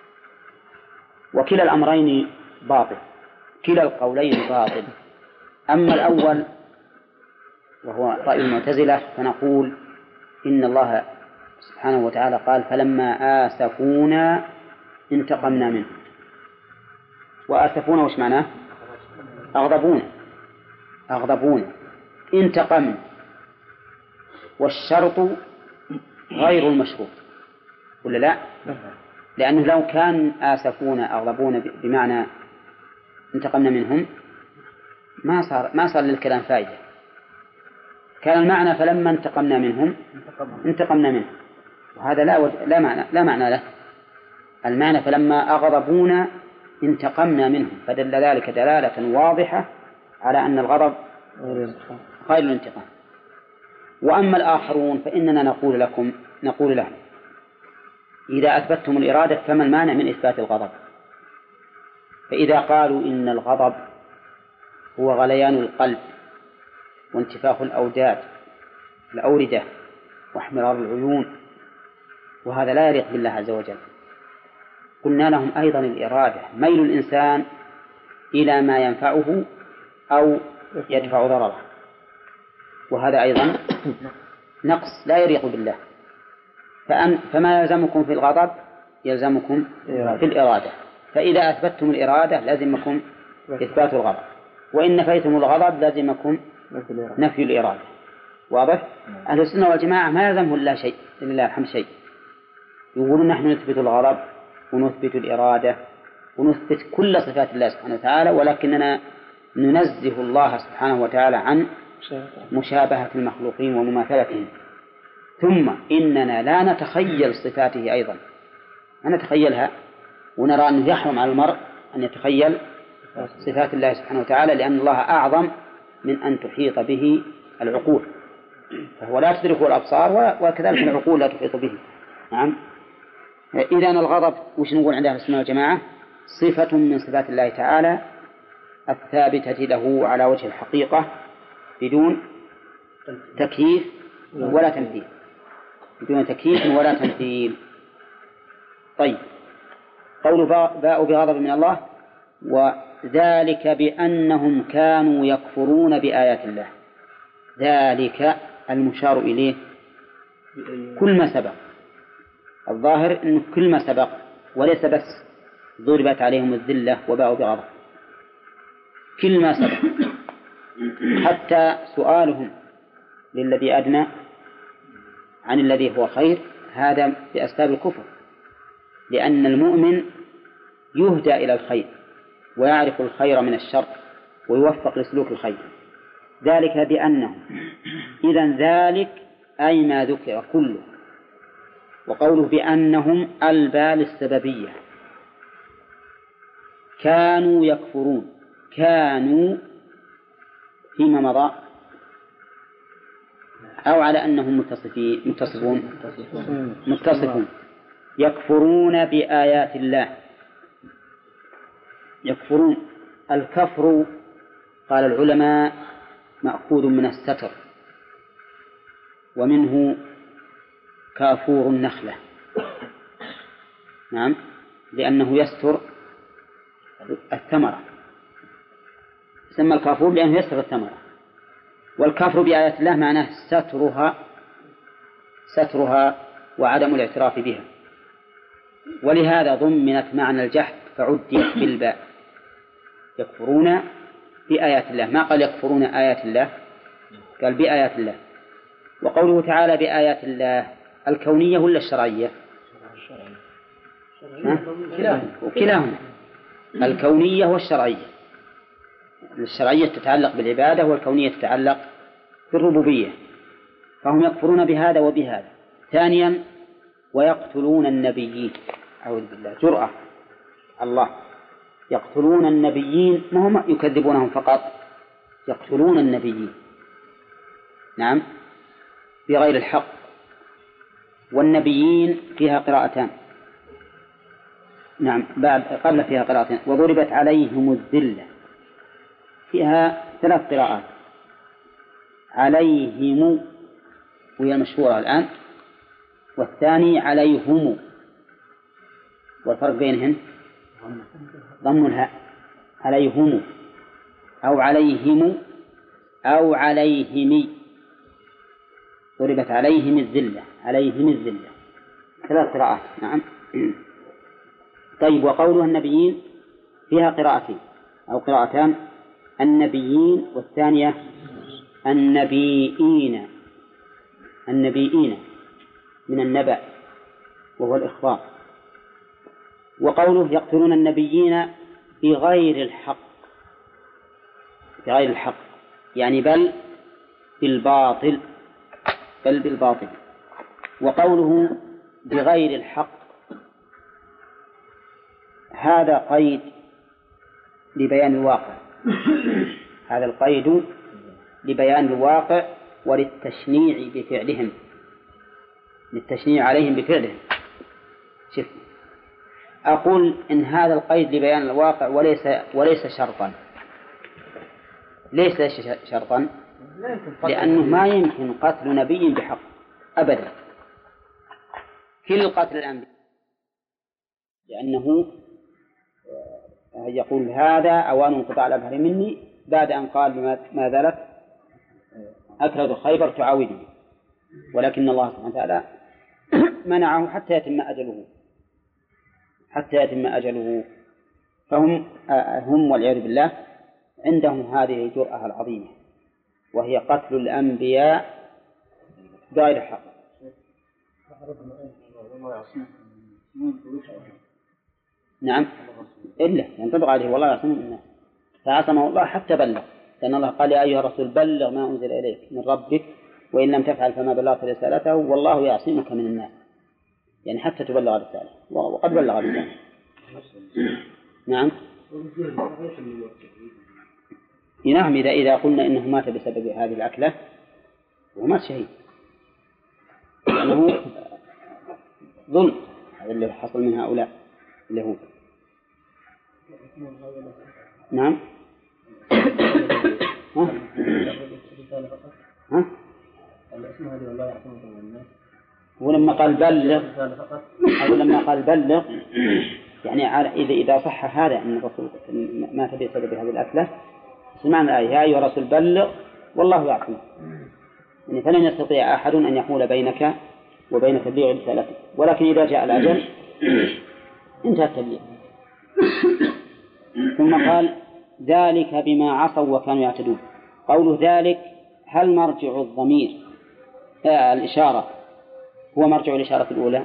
وكلا الأمرين باطل، كلا القولين باطل. أما الأول وهو رأي المعتزلة فنقول إن الله سبحانه وتعالى قال فلما آسفونا انتقمنا منه. وآسفونا وش معناه؟ أغضبون انتقمنا، والشرط غير المشروط ولا لا؟ لأنه لو كان آسفون أغضبون بمعنى انتقمنا منهم ما صار للكلام فائدة. كان المعنى فلما انتقمنا منهم انتقمنا منهم، وهذا لا معنى له. المعنى فلما أغضبونا انتقمنا منهم، فدل ذلك دلالة واضحة على أن الغضب غير الانتقام. وأما الآخرون فإننا نقول لهم إذا أثبتتم الإرادة فما المانع من إثبات الغضب؟ فإذا قالوا إن الغضب هو غليان القلب وانتفاخ الأوردة واحمرار العيون، وهذا لا يليق بالله عز وجل، قلنا لهم أيضا الإرادة ميل الإنسان إلى ما ينفعه أو يدفع ضرره، وهذا أيضا نقص لا يليق بالله. فما يلزمكم في الغضب يلزمكم في الإرادة، فإذا أثبتتم الإرادة لازمكم إثبات الغضب، وإن نفيتم الغضب لازمكم نفي الإرادة. واضح؟ أهل السنة والجماعة ما يلزمه إلا الحمد شيء، يقولون نحن نثبت الغضب ونثبت الإرادة ونثبت كل صفات الله سبحانه وتعالى، ولكننا ننزه الله سبحانه وتعالى عن مشابهة المخلوقين ومماثلتهم. ثم إننا لا نتخيل صفاته أيضا، لا نتخيلها، ونرى أنه يحرم على المرء أن يتخيل صفات الله سبحانه وتعالى، لأن الله أعظم من أن تحيط به العقول، فهو لا تدركه الأبصار وكذلك العقول لا تحيط به. نعم. إذن الغضب وش نقول عند أهل السنة والجماعة؟ صفة من صفات الله تعالى الثابتة له على وجه الحقيقة بدون تكييف ولا تمثيل، بدون تكييف ولا تمثيل. طيب، قول باءوا بغضب من الله، وذلك بأنهم كانوا يكفرون بآيات الله. ذلك المشار إليه كل ما سبق، الظاهر أنه كل ما سبق، وليس بس ضربت عليهم الذلة وباءوا بغضب، كل ما سبق، حتى سؤالهم للذي أدنى عن الذي هو خير هذا بأسباب الكفر، لأن المؤمن يهدى إلى الخير ويعرف الخير من الشر ويوفق لسلوك الخير. ذلك بأنهم، إذن ذلك أي ما ذكر كله. وقوله بأنهم البال السببية، كانوا يكفرون، كانوا فيما مضى أو على أنهم متصفون يكفرون بآيات الله. يكفرون، الكفر قال العلماء مأخوذ من الستر، ومنه كافور النخلة. نعم، لأنه يستر الثمرة، سمى الكافور لأنه يستر الثمرة. والكفر بآيات الله معناه سترها وعدم الاعتراف بها، ولهذا ضمنت معنى الجحد فعديت بالباء، يكفرون بآيات الله، ما قال يكفرون آيات الله، قال بآيات الله. وقوله تعالى بآيات الله الكونية ولا الشرعية؟ وكلاهما، الكونية والشرعية. الشرعية تتعلق بالعبادة والكونية تتعلق بالربوبية، فهم يكفرون بهذا وبهذا. ثانيا ويقتلون النبيين، أعوذ بالله، جرأة الله، يقتلون النبيين، ما هم يكذبونهم فقط، يقتلون النبيين، نعم، بغير الحق. والنبيين فيها قراءتان، نعم، قبل فيها قراءتين، وضربت عليهم الذلة، فيها 3 قراءات، عليهم وهي المشهورة الآن، والثاني عليهم، والفرق بينهن ضم الهاء، عليهم أو عليهم أو عليهم، ضربت عليهم الذلة، عليهم الذلة، 3 قراءات، نعم. طيب، وقولها النبيين فيها قراءتين أو قراءتان، النبيين، والثانية النبيين، النبيين من النبأ وهو الإخبار. وقوله يقتلون النبيين بغير الحق، بغير الحق يعني بل بالباطل، بل بالباطل. وقوله بغير الحق هذا قيد لبيان الواقع، هذا القيد لبيان الواقع وللتشنيع بفعلهم، للتشنيع عليهم بفعلهم. شوف، أقول إن هذا القيد لبيان الواقع وليس شرطا. ليس شرطا لأنه ما يمكن قتل نبي بحق أبدا، كل قتل الأنبياء، لأنه يقول هذا أوان انقطاع الأبهر مني، بعد أن قال ما زالت أكرد خيبر تعاودني، ولكن الله سبحانه وتعالى منعه حتى يتم أجله، حتى يتم أجله. فهم والعياذ بالله عندهم هذه الجرأة العظيمة، وهي قتل الأنبياء بغير حق. نعم، إلا ينطبق عليه والله يعصمه من الناس، فعصمه الله حتى بلغ، لأن الله قال يا أيها الرسول بلغ ما أنزل إليك من ربك وإن لم تفعل فما بلغت رسالته والله يعصمك من الناس، يعني حتى تبلغ الرسالة، وقد بلغ الرسالة. نعم. نعم، إذا قلنا إنه مات بسبب هذه الأكلة ومات شهيد، لأنه ظلم هذا اللي حصل من هؤلاء اليهود. نعم. ها؟ ولما قال بلغ، أو لما قال بلغ يعني إذا صح هذا أن الرسول مات بسبب هذه الأكلة، سمعنا الآية يا أيها الرسول بلغ والله يعصمك، يعني فلن يستطيع أحد أن يحول بينك وبين تبليغ رسالتك، ولكن إذا جاء الأجل انتهى التبليغ. ثم قال ذلك بما عصوا وكانوا يعتدون. قوله ذلك هل مرجع الضمير الإشارة هو مرجع الإشارة الأولى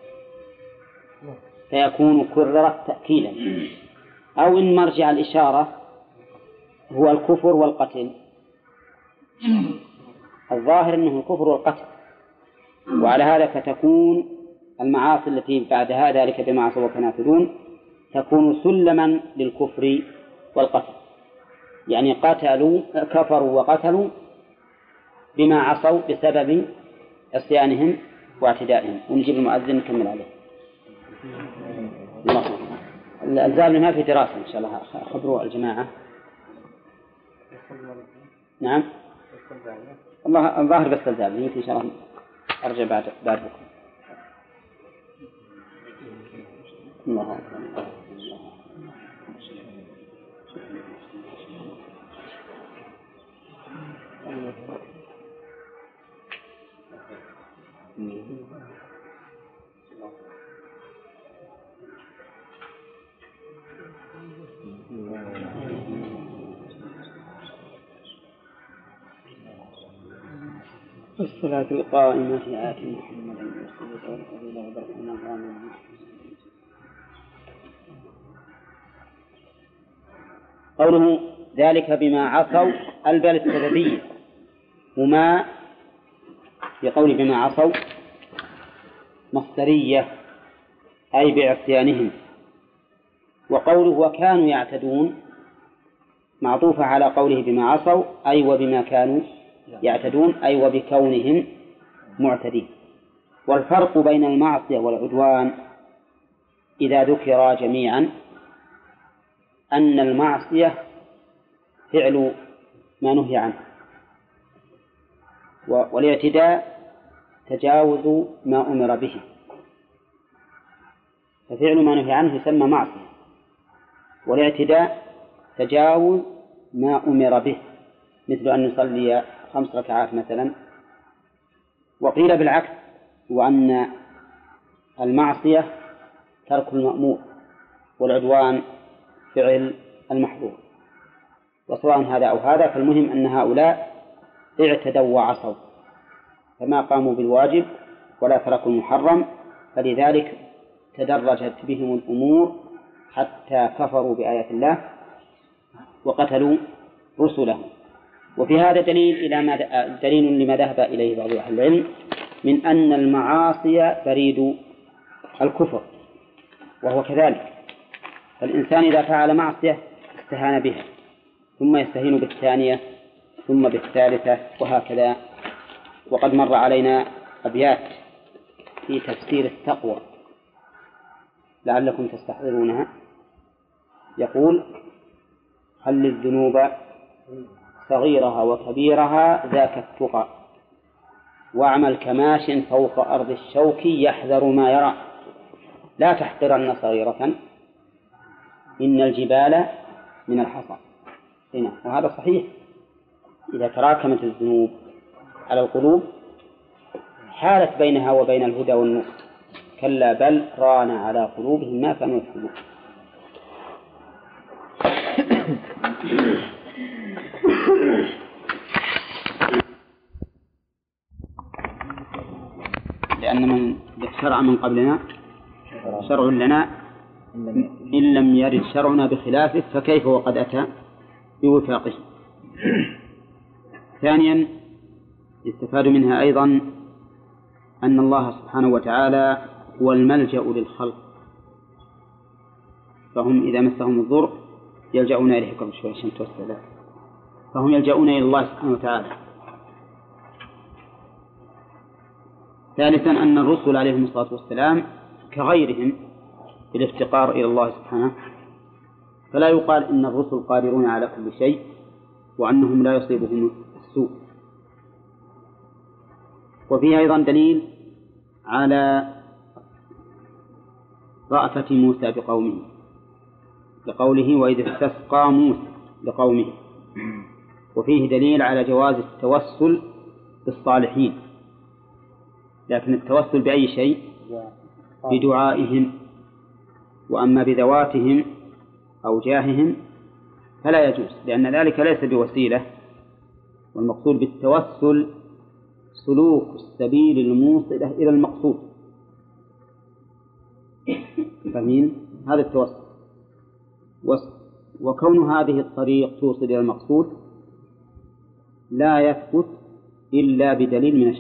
فيكون كررت تأكيدا، أو إن مرجع الإشارة هو الكفر والقتل؟ الظاهر أنه الكفر والقتل، وعلى هذا فتكون المعاصي التي بعدها ذلك بما عصوا وكانوا يعتدون تكون سلما للكفر والقتل، يعني كفروا وقتلوا بما عصوا بسبب عصيانهم واعتدائهم. ونجيب المؤذن نكمل عليه. الزال ما في دراسة إن شاء الله، خبروا الجماعة. نعم، الله الظاهر بس الزال يمكن إن شاء الله أرجع بعد بكرة. الله الصلاة القائمة آت محمدا والصلاة والفضيلة وبركنا الغامض. قوله ذلك بما عصوا البل السببية، وما في قول بما عصوا مصدرية أي بعصيانهم، وقوله وكانوا يعتدون معطوفة على قوله بما عصوا أي وبما كانوا يعتدون أي وبكونهم معتدين. والفرق بين المعصية والعدوان إذا ذكر جميعا أن المعصية فعل ما نهي عنه، والاعتداء تجاوز ما أمر به، ففعل ما نهي عنه يسمى معصية، والاعتداء تجاوز ما أمر به، مثل أن نصلي 5 ركعات مثلا. وقيل بالعكس، وأن المعصية ترك المأمور والعدوان فعل المحظور. وسواء هذا أو هذا، فالمهم أن هؤلاء اعتدوا وعصوا، فما قاموا بالواجب ولا تركوا المحرم، فلذلك تدرجت بهم الأمور حتى كفروا بآيات الله وقتلوا رسله. وفي هذا دليل لما ذهب إليه بعض أهل العلم من أن المعاصي بريد الكفر، وهو كذلك. فالإنسان إذا فعل معصية استهان بها، ثم يستهين بالثانية، ثم بالثالثة، وهكذا. وقد مر علينا أبيات في تفسير التقوى لعلكم تستحضرونها. يقول: خل الذنوب صغيرها وكبيرها ذاك التقى، واعمل كماش فوق أرض الشوك يحذر ما يرى، لا تحقرن صغيرة إن الجبال من الحصى. هنا وهذا صحيح، إذا تراكمت الذنوب على القلوب حالت بينها وبين الهدى والنور، كلا بل ران على قلوبهم ما كانوا يكسبون. لأن من شرع من قبلنا شرع لنا إن لم يرد شرعنا بخلافه، فكيف وقد أتى بوفاقه. ثانيا يستفاد منها أيضا أن الله سبحانه وتعالى هو الملجأ للخلق، فهم إذا مسهم الضر يلجؤون إليه. قبل شوي عشان توسع، فهم يلجؤون إلى الله سبحانه وتعالى. ثالثا أن الرسل عليهم الصلاة والسلام كغيرهم بالافتقار إلى الله سبحانه، فلا يقال إن الرسل قادرون على كل شيء وأنهم لا يصيبهم السوء. وفيه أيضا دليل على رأفة موسى بقومه، لقوله وإذ استسقى موسى لقومه. وفيه دليل على جواز التوسل بالصالحين، لكن التوسل بأي شيء؟ بدعائهم، وأما بذواتهم أو جاههم فلا يجوز، لأن ذلك ليس بوسيلة. والمقصود بالتوسل سلوك السبيل الموصلة إلى المقصود، فمين هذا التوسل؟ وكون هذه الطريق توصل إلى المقصود لا يثبت إلا بدليل من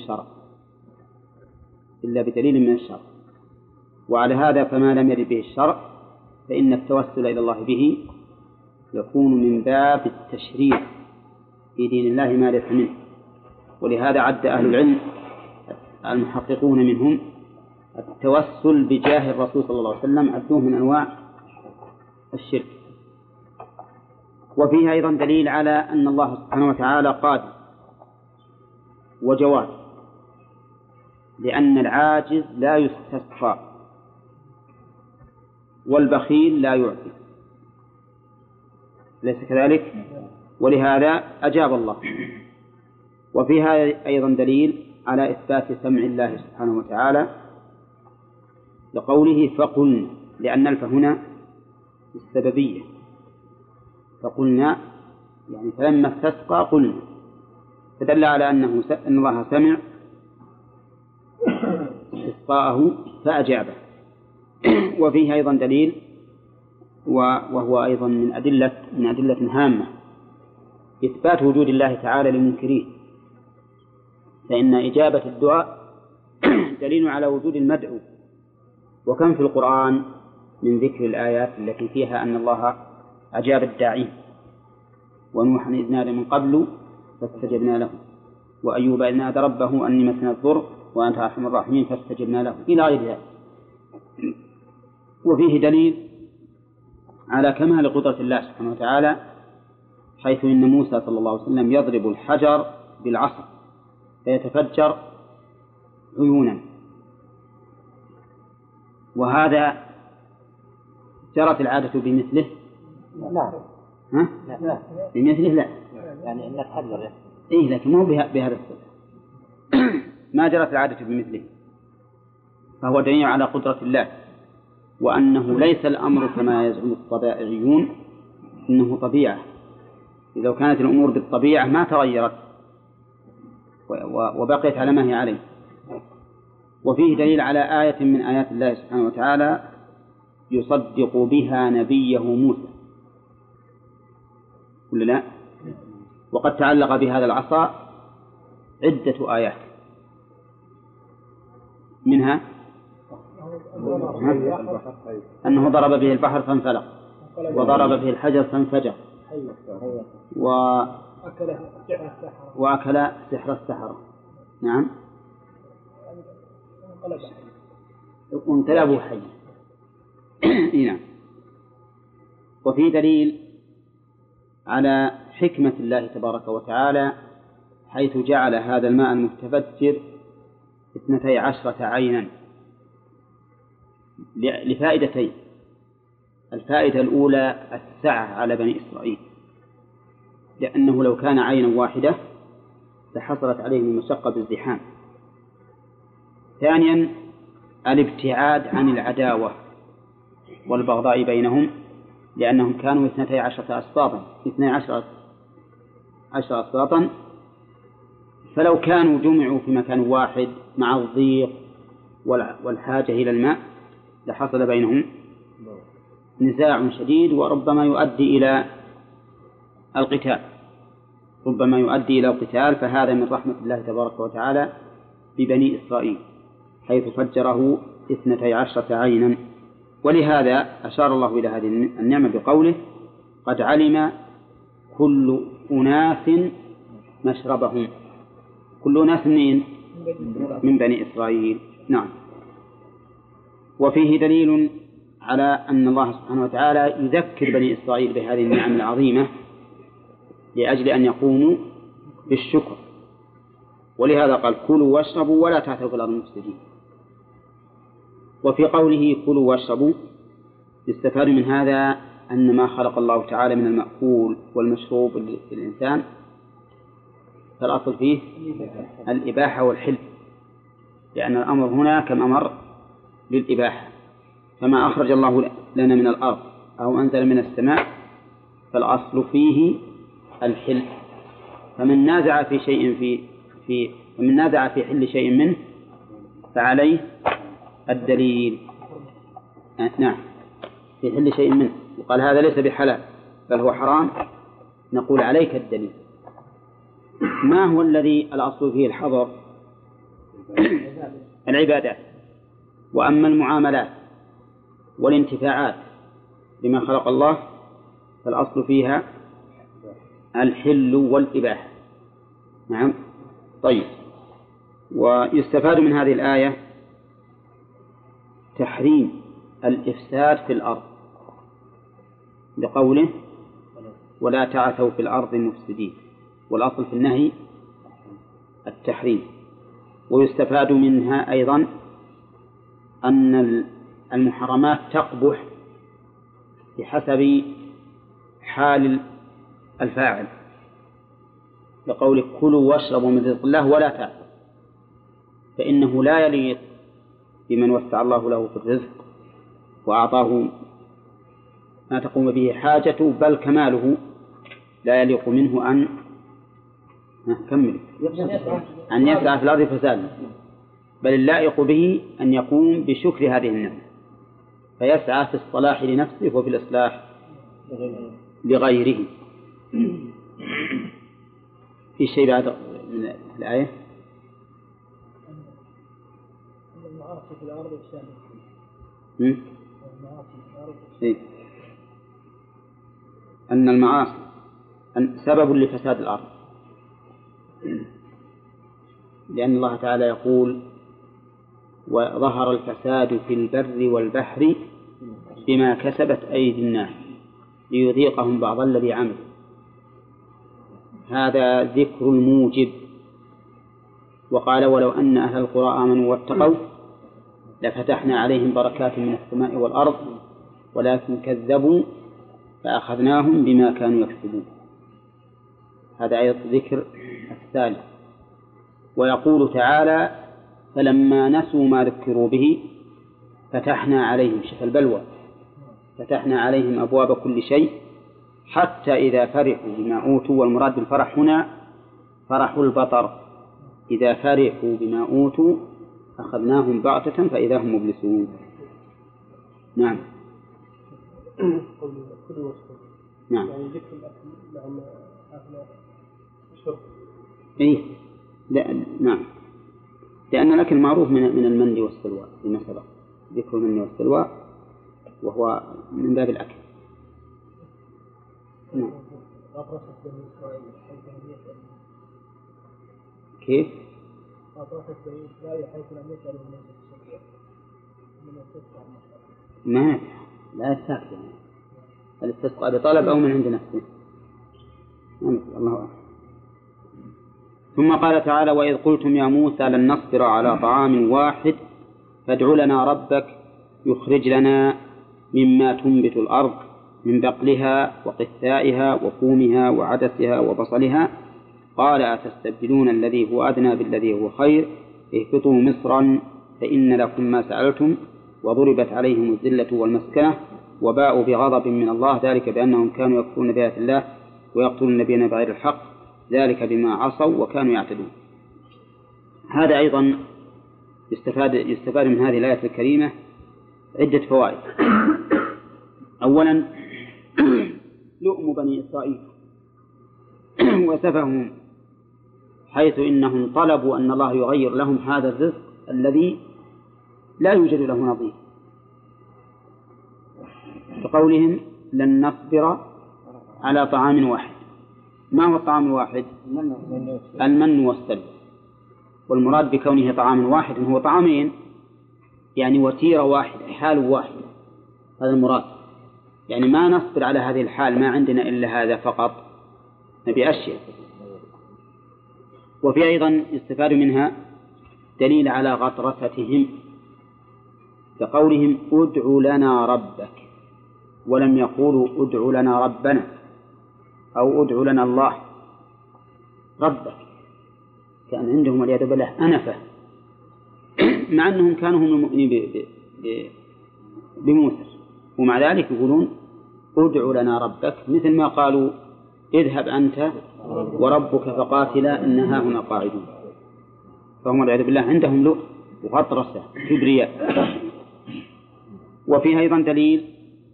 الشرع، وعلى هذا فما لم يرد به الشرع فإن التوسل إلى الله به يكون من باب التشريع في دين الله ما ليس منه. ولهذا عد أهل العلم المحققون منهم التوسل بجاه الرسول صلى الله عليه وسلم عدوه من أنواع الشرك. وفيها أيضا دليل على أن الله سبحانه وتعالى قادر وجواد، لأن العاجز لا يستسقى والبخيل لا يعطي، ليس كذلك؟ ولهذا أجاب الله. وفيها أيضا دليل على إثبات سمع الله سبحانه وتعالى لقوله فقلنا، لأن الف هنا السببية، فقلنا يعني فلما استسقى قلنا، فدل على أن الله سمع استسقاءه فأجابه. وفيه أيضا دليل وهو أيضا من أدلة هامة إثبات وجود الله تعالى للمنكرين، فإن إجابة الدعاء دليل على وجود المدعو. وكم في القرآن من ذكر الآيات التي فيها أن الله أجاب الداعين، ونوحا إذ نادى من قبل فاستجبنا له، وأيوب إذ نادى ربه أني مسني الضر وأنت أرحم الراحمين فاستجبنا له، إلى غير ذلك. وفيه دليل على كمال قدرة الله سبحانه وتعالى، حيث إن موسى صلى الله عليه وسلم يضرب الحجر بالعصا فيتفجر عيونا، وهذا جرت العادة بمثله. لا ها؟ لا بمثله لا، يعني إنك حجر إيه، لكن مو بهذا الصفة. ما جرت العادة بمثله، فهو دليل على قدرة الله، وأنه ليس الأمر كما يزعم الطبائعيون، إنه طبيعة. إذا كانت الأمور بالطبيعة ما تغيرت وبقيت على ما هي عليه. وفيه دليل على آية من آيات الله سبحانه وتعالى يصدق بها نبيه موسى، ولا لا؟ وقد تعلق بهذا العصا عدة آيات، منها أنه ضرب به البحر فانفلق، وضرب به الحجر فانفجر، وأكل سحر السحرة. نعم، وانقلبوا حيا. نعم. وفي دليل على حكمة الله تبارك وتعالى، حيث جعل هذا الماء المتفجر 12 عينا لفائدتين. الفائدة الأولى السعة على بني إسرائيل، لأنه لو كان عينا واحدة لحصلت عليهم المشقة بالزحام. ثانيا الابتعاد عن العداوة والبغضاء بينهم، لأنهم كانوا 12 أسباطا، فلو كانوا جمعوا في مكان واحد مع الضيق والحاجة إلى الماء لحصل بينهم نزاع شديد، وربما يؤدي إلى القتال. فهذا من رحمة الله تبارك وتعالى ببني إسرائيل، حيث فجره 12 عينا. ولهذا أشار الله إلى هذه النعمة بقوله قد علم كل أناس مشربهم. كل أناس من بني إسرائيل. نعم. وفيه دليل على أن الله سبحانه وتعالى يذكر بني إسرائيل بهذه النعم العظيمة لأجل أن يقوموا بالشكر، ولهذا قال كلوا واشربوا ولا تعثوا في الأرض مفسدين. وفي قوله كلوا واشربوا يستفاد من هذا أن ما خلق الله تعالى من المأكول والمشروب للإنسان فالأصل فيه الإباحة والحل، لأن الأمر هنا كما أمر للإباحة. فما أخرج الله لنا من الأرض أو أنزل من السماء فالأصل فيه الحل. فمن نازع في شيء فمن نازع في حل شيء منه فعليه الدليل. نعم، في حل شيء منه وقال هذا ليس بحلال بل هو حرام، نقول عليك الدليل. ما هو الذي الأصل فيه الحظر؟ العبادات. وأما المعاملات والانتفاعات بما خلق الله فالأصل فيها الحل والإباحة. نعم. طيب. ويستفاد من هذه الآية تحريم الإفساد في الأرض لقوله ولا تعثوا في الأرض مفسدين، والأصل في النهي التحريم. ويستفاد منها أيضا أن المحرمات تقبح بحسب حال الفاعل، لقول كلوا واشربوا من رزق الله ولا تعثوا، فإنه لا يليق بمن وسع الله له في الرزق وأعطاه ما تقوم به حاجته، بل كماله لا يليق منه أن يسعى في الأرض فسادا، بل اللائق به أن يقوم بشكر هذه النعمة فيسعى في الصلاح لنفسه وفي الإصلاح لغيره. في شيء بعد من الآية؟ المعاصي في الأرض والشام. إيه؟ أن المعاصي سبب لفساد الأرض، لأن الله تعالى يقول وظهر الفساد في البر والبحر بما كسبت أيدي الناس ليذيقهم بعض الذي عملوا. هذا ذكر الموجب. وقال ولو أن أهل القرى آمنوا واتقوا لفتحنا عليهم بركات من السماء والأرض ولكن كذبوا فأخذناهم بما كانوا يكسبون. هذا أيضا ذكر الثالث. ويقول تعالى فلما نسوا ما ذكروا به فتحنا عليهم، شف البلوى، فتحنا عليهم أبواب كل شيء حتى إذا فرحوا بما أوتوا، والمراد بالفرح هنا فرح البطر، إذا فرحوا بما أوتوا أخذناهم بغتة فإذا هم مبلسون. نعم. نعم. يعني ذكر الأكل لهم أكل الشرب. إيه. لا. نعم. لأن الأكل معروف من المن والسلوى فيما سبق، ذكر المن والسلوى وهو من باب الأكل. نعم. كيف؟ ما نفع، لا يستكفي الاستسقاء بطلب أو من عند نفسه. الله أعلم. ثم قال تعالى وإذ قلتم يا موسى لن نصبر على طعام واحد فادع لنا ربك يخرج لنا مما تنبت الأرض من بقلها وقثائها وفومها وعدسها وبصلها قال أتستبدلون الذي هو أدنى بالذي هو خير اهبطوا مصرا فإن لكم ما سألتم وضربت عليهم الذلة والمسكنة وباءوا بغضب من الله ذلك بأنهم كانوا يكفرون بآيات الله ويقتلون النبيين بغير الحق ذلك بما عصوا وكانوا يعتدون. هذا أيضا يستفاد من هذه الآية الكريمة عدة فوائد. أولا لؤم بني إسرائيل وسفههم، حيث إنهم طلبوا أن الله يغير لهم هذا الرزق الذي لا يوجد له نظير، بقولهم لن نصبر على طعام واحد. ما هو الطعام الواحد؟ المن والسلوى. والمراد بكونه طعام واحد هو طعامين، يعني وتيرة واحدة، حال واحدة، هذا المراد. يعني ما نصبر على هذه الحال، ما عندنا إلا هذا فقط، نبي أشياء. وفي أيضا يستفاد منها دليل على غطرستهم، كقولهم ادع لنا ربك، ولم يقولوا ادع لنا ربنا أو ادع لنا الله، ربك، كان عندهم والعياذ بالله أنفة، مع أنهم كانوا هم المؤمنين بموسى، ومع ذلك يقولون ادع لنا ربك، مثل ما قالوا اذهب أنت وربك فقاتلا إنها هنا قاعدون. فهم والعياذ بالله عندهم لؤم وغطرسة كبرياء. وفيها أيضا دليل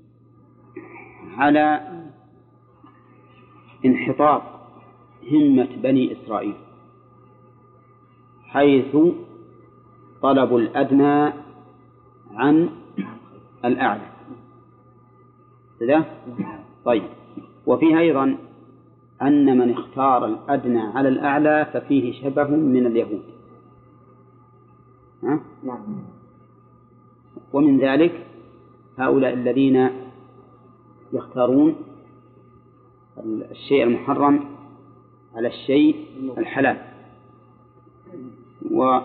على انحطاط همة بني إسرائيل، حيث طلبوا الأدنى عن الأعلى. كذا؟ طيب. وفيها أيضا أن من اختار الأدنى على الأعلى ففيه شبه من اليهود. ومن ذلك هؤلاء الذين يختارون الشيء المحرم على الشيء الحلال. وقد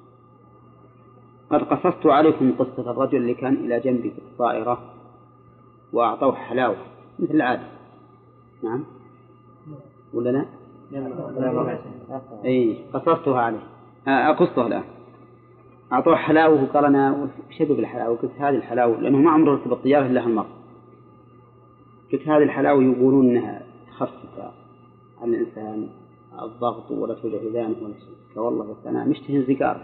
قصصت عليكم قصة الرجل اللي كان إلى جنبي في الطائرة وأعطوه حلاوة مثل العادة. نعم ولا لا؟ أي قصصتها عليه، أقصها الآن. أعطوه حلاوة وقال أنا شبه بالحلاوة، قلت هذه الحلاوة لأنه ما عمره ركب الطيارة إلا هالمرة، قلت هذه الحلاوة يقولون أنها تخفف عن الإنسان الضغط ولا توجع إذانه ولا شيء، والله بس أنا مشتهي الزقار.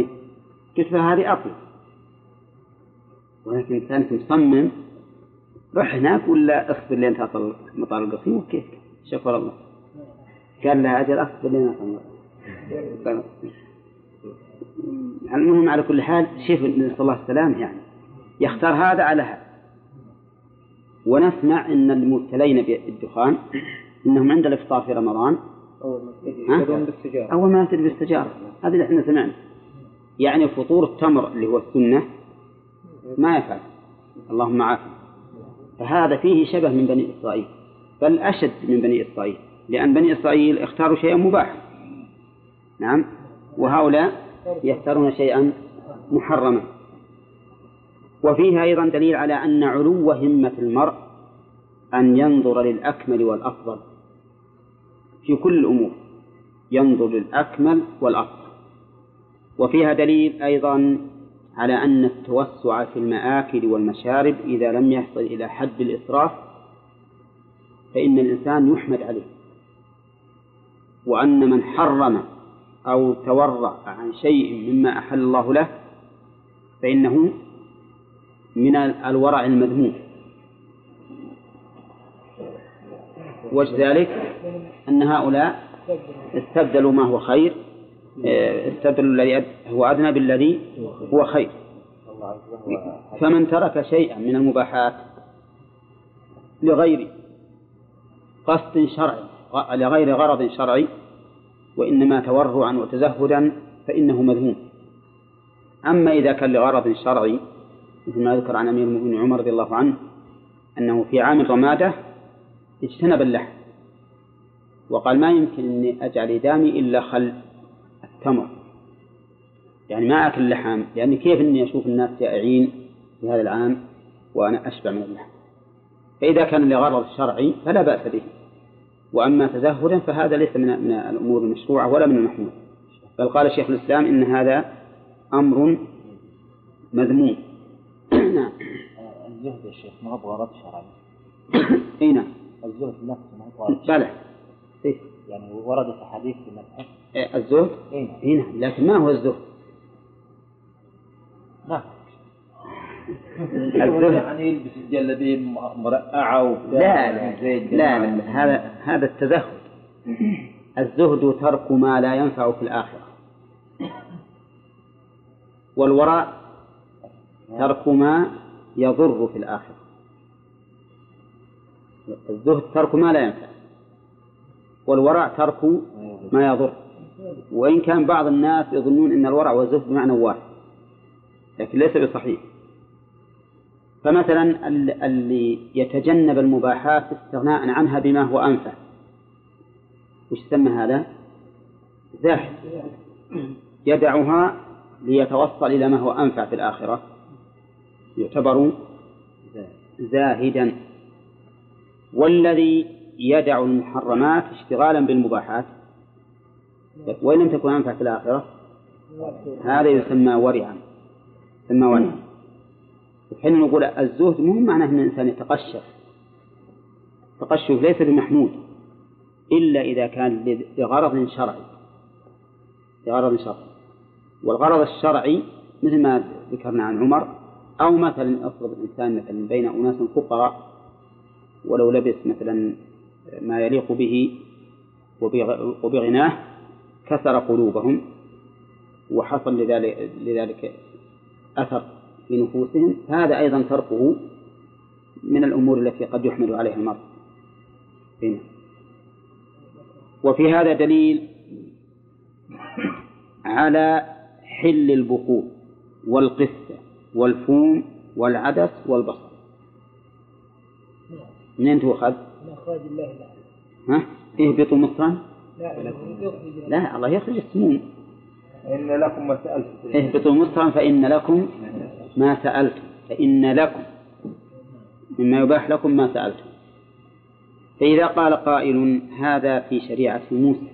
قلت هذه أقوى، ولكن كانت مصمم روح هناك ولا اصبر لين تصل مطار القصيم وكيف شكر الله. قال لها أجل أصبر لين تصل. المهم على كل حال شوف النبي صلى الله عليه وسلم يعني يختار هذا على هذا. ونسمع أن المبتلين بالدخان إنهم عند الإفطار في رمضان أول ما يبتدئ بالاستجارة. هذا اللي احنا سمعنا. يعني فطور التمر اللي هو السنة ما يفعل. اللهم عافية. فهذا فيه شبه من بني إسرائيل، بل أشد من بني إسرائيل، لأن بني إسرائيل اختاروا شيئا مباحا. نعم. وهؤلاء يختارون شيئا محرما. وفيها أيضا دليل على أن علو همة المرء أن ينظر للأكمل والأفضل في كل الأمور، ينظر للأكمل والأفضل. وفيها دليل أيضا على أن التوسع في المآكل والمشارب إذا لم يصل إلى حد الإسراف فإن الإنسان يحمد عليه، وأن من حرم أو تورع عن شيء مما أحل الله له فإنه من الورع المذموم. وذلك أن هؤلاء استبدلوا ما هو خير، استبدلوا الذي هو أدنى بالذي هو خير. فمن ترك شيئا من المباحات لغير قصد شرعي لغير غرض شرعي وإنما تورعا وتزهدا فإنه مذموم. أما إذا كان لغرض شرعي مثل ما ذكر عن أمير المؤمنين عمر رضي الله عنه أنه في عام الرمادة اجتنب اللحم وقال ما يمكن أني أجعل إدامي إلا خل التمر، يعني ما أكل اللحم، يعني كيف أني أشوف الناس جائعين في هذا العام وأنا أشبع من اللحم. فإذا كان لغرض شرعي فلا بأس به. وأما تزهدا فهذا ليس من الأمور المشروعة ولا من المحمود، بل قال شيخ الإسلام إن هذا أمر مذموم. نعم. الزهد يا شيخ ما هو غرض شرعي. اي نعم. الزهد نفسه ما هو غرض شرعي. بلى. يعني وردت أحاديث في مدحه. الزهد؟ اي نعم، لكن ما هو الزهد؟ نعم. الزهد يعني يلبس الجلابية مرقعة لا هذا التزهد. الزهد ترك ما لا ينفع في الآخرة، والوراء ترك ما يضر في الآخرة. الزهد ترك ما لا ينفع، والورع ترك ما يضر. وإن كان بعض الناس يظنون أن الورع والزهد بمعنى واحد، لكن ليس بصحيح. فمثلا اللي يتجنب المباحات استغناء عنها بما هو أنفع، وش يسمى هذا؟ زاهد، يدعها ليتوصل إلى ما هو أنفع في الآخرة، يعتبر زاهدا. والذي يدع المحرمات اشتغالا بالمباحات وإن لم تكن أنفع في الآخرة هذا يسمى ورعا. وحين نقول الزهد مو معناه أن الإنسان يتقشف. التقشف ليس بمحمود إلا إذا كان لغرض شرعي. والغرض الشرعي مثل ما ذكرنا عن عمر، أو مثلا أفرض الإنسان مثلا بين أناس فقراء ولو لبس مثلا ما يليق به وبغناه كسر قلوبهم وحصل لذلك أثر في نفوسهم، هذا أيضا تركه من الأمور التي قد يحمل عليها المرء. وفي هذا دليل على حل البخور والقثة والفوم والعدس والبصل. منين تؤخذ؟ اهبطوا مصرا. لا الله يخرج السموم. إن لكم ما سألتم. اهبطوا مصرا فإن لكم ما سألتم، فإن لكم مما يباح لكم ما سألتم. فإذا قال قائل هذا في شريعة موسى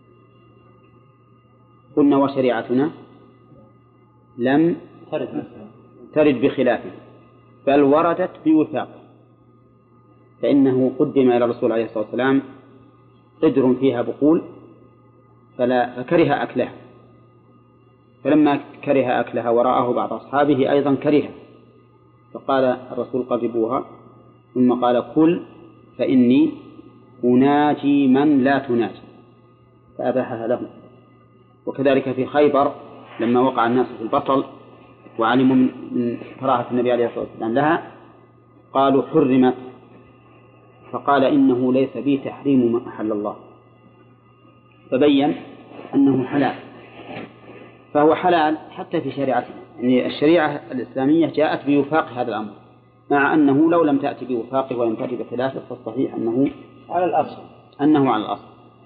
قلنا وشريعتنا لم ترد بخلافه بل وردت بوثاق، فإنه قدم إلى الرسول عليه الصلاة والسلام قدر فيها بقول فكره أكلها، فلما كره أكلها ورآه بعض أصحابه أيضا كره، فقال الرسول قربوها ثم قال كل فإني أناجي من لا تناجي، فأباحها له. وكذلك في خيبر لما وقع الناس في البطل وعلموا من كراهة النبي عليه الصلاة والسلام لها قالوا حرمت، فقال إنه ليس بي تحريم ما أحل الله، فبين أنه حلال، فهو حلال حتى في شريعتنا. يعني الشريعة الإسلامية جاءت بوفاق هذا الأمر، مع أنه لو لم تأتي بوفاقه ولم تأتي بخلافه فالصحيح أنه على الأصل.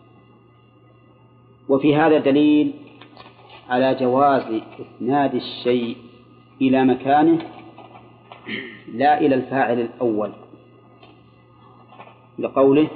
وفي هذا دليل على جواز إسناد الشيء إلى مكانه لا إلى الفاعل الأول، لقوله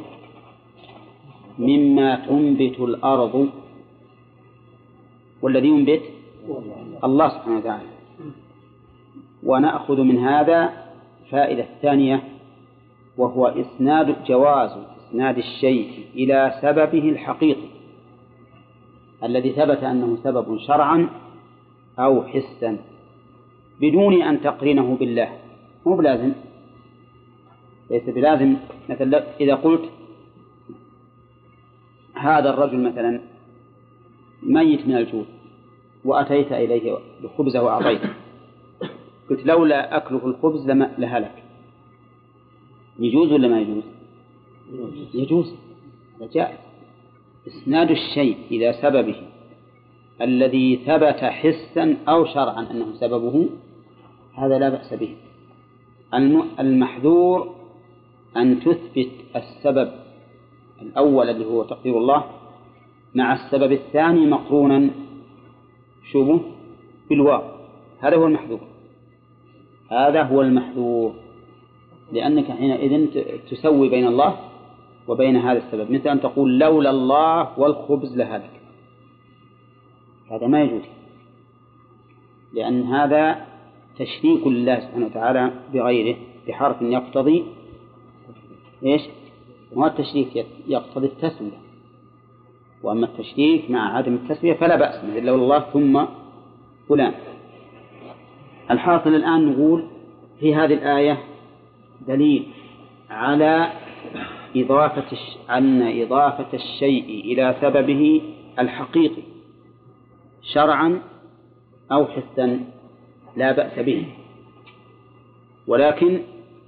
مما تنبت الأرض، والذي ينبت الله سبحانه وتعالى. ونأخذ من هذا فائدة ثانية، وهو جواز إسناد الشيء إلى سببه الحقيقي الذي ثبت أنه سبب شرعا أو حسا بدون أن تقرنه بالله. مو بلازم، ليس بلازم. مثلا إذا قلت هذا الرجل مثلا ميت من الجوع وأتيت إليه بخبزه وأعطيته، قلت لولا أكله الخبز لهلك، يجوز ولا ما يجوز؟ يجوز. جاء إسناد الشيء إلى سببه الذي ثبت حسا أو شرعا أنه سببه، هذا لا بأس به. المحذور أن تثبت السبب الأول اللي هو تقدير الله مع السبب الثاني مقرونا شبه بالواو، هذا هو المحذور، لأنك حينئذ تسوي بين الله وبين هذا السبب، مثل أن تقول لولا الله والخبز لهلك، هذا ما يجوز، لأن هذا تشريك لله سبحانه وتعالى بغيره بحرف يقتضي إيش؟ هو التشريك يقتضي التسوية، وأما التشريك مع عدم التسوية فلا بأس، مثل لولا الله ثم فلان. الحاصل الآن نقول في هذه الآية دليل على إضافة الشيء إلى سببه الحقيقي شرعا أو حسا لا بأس به، ولكن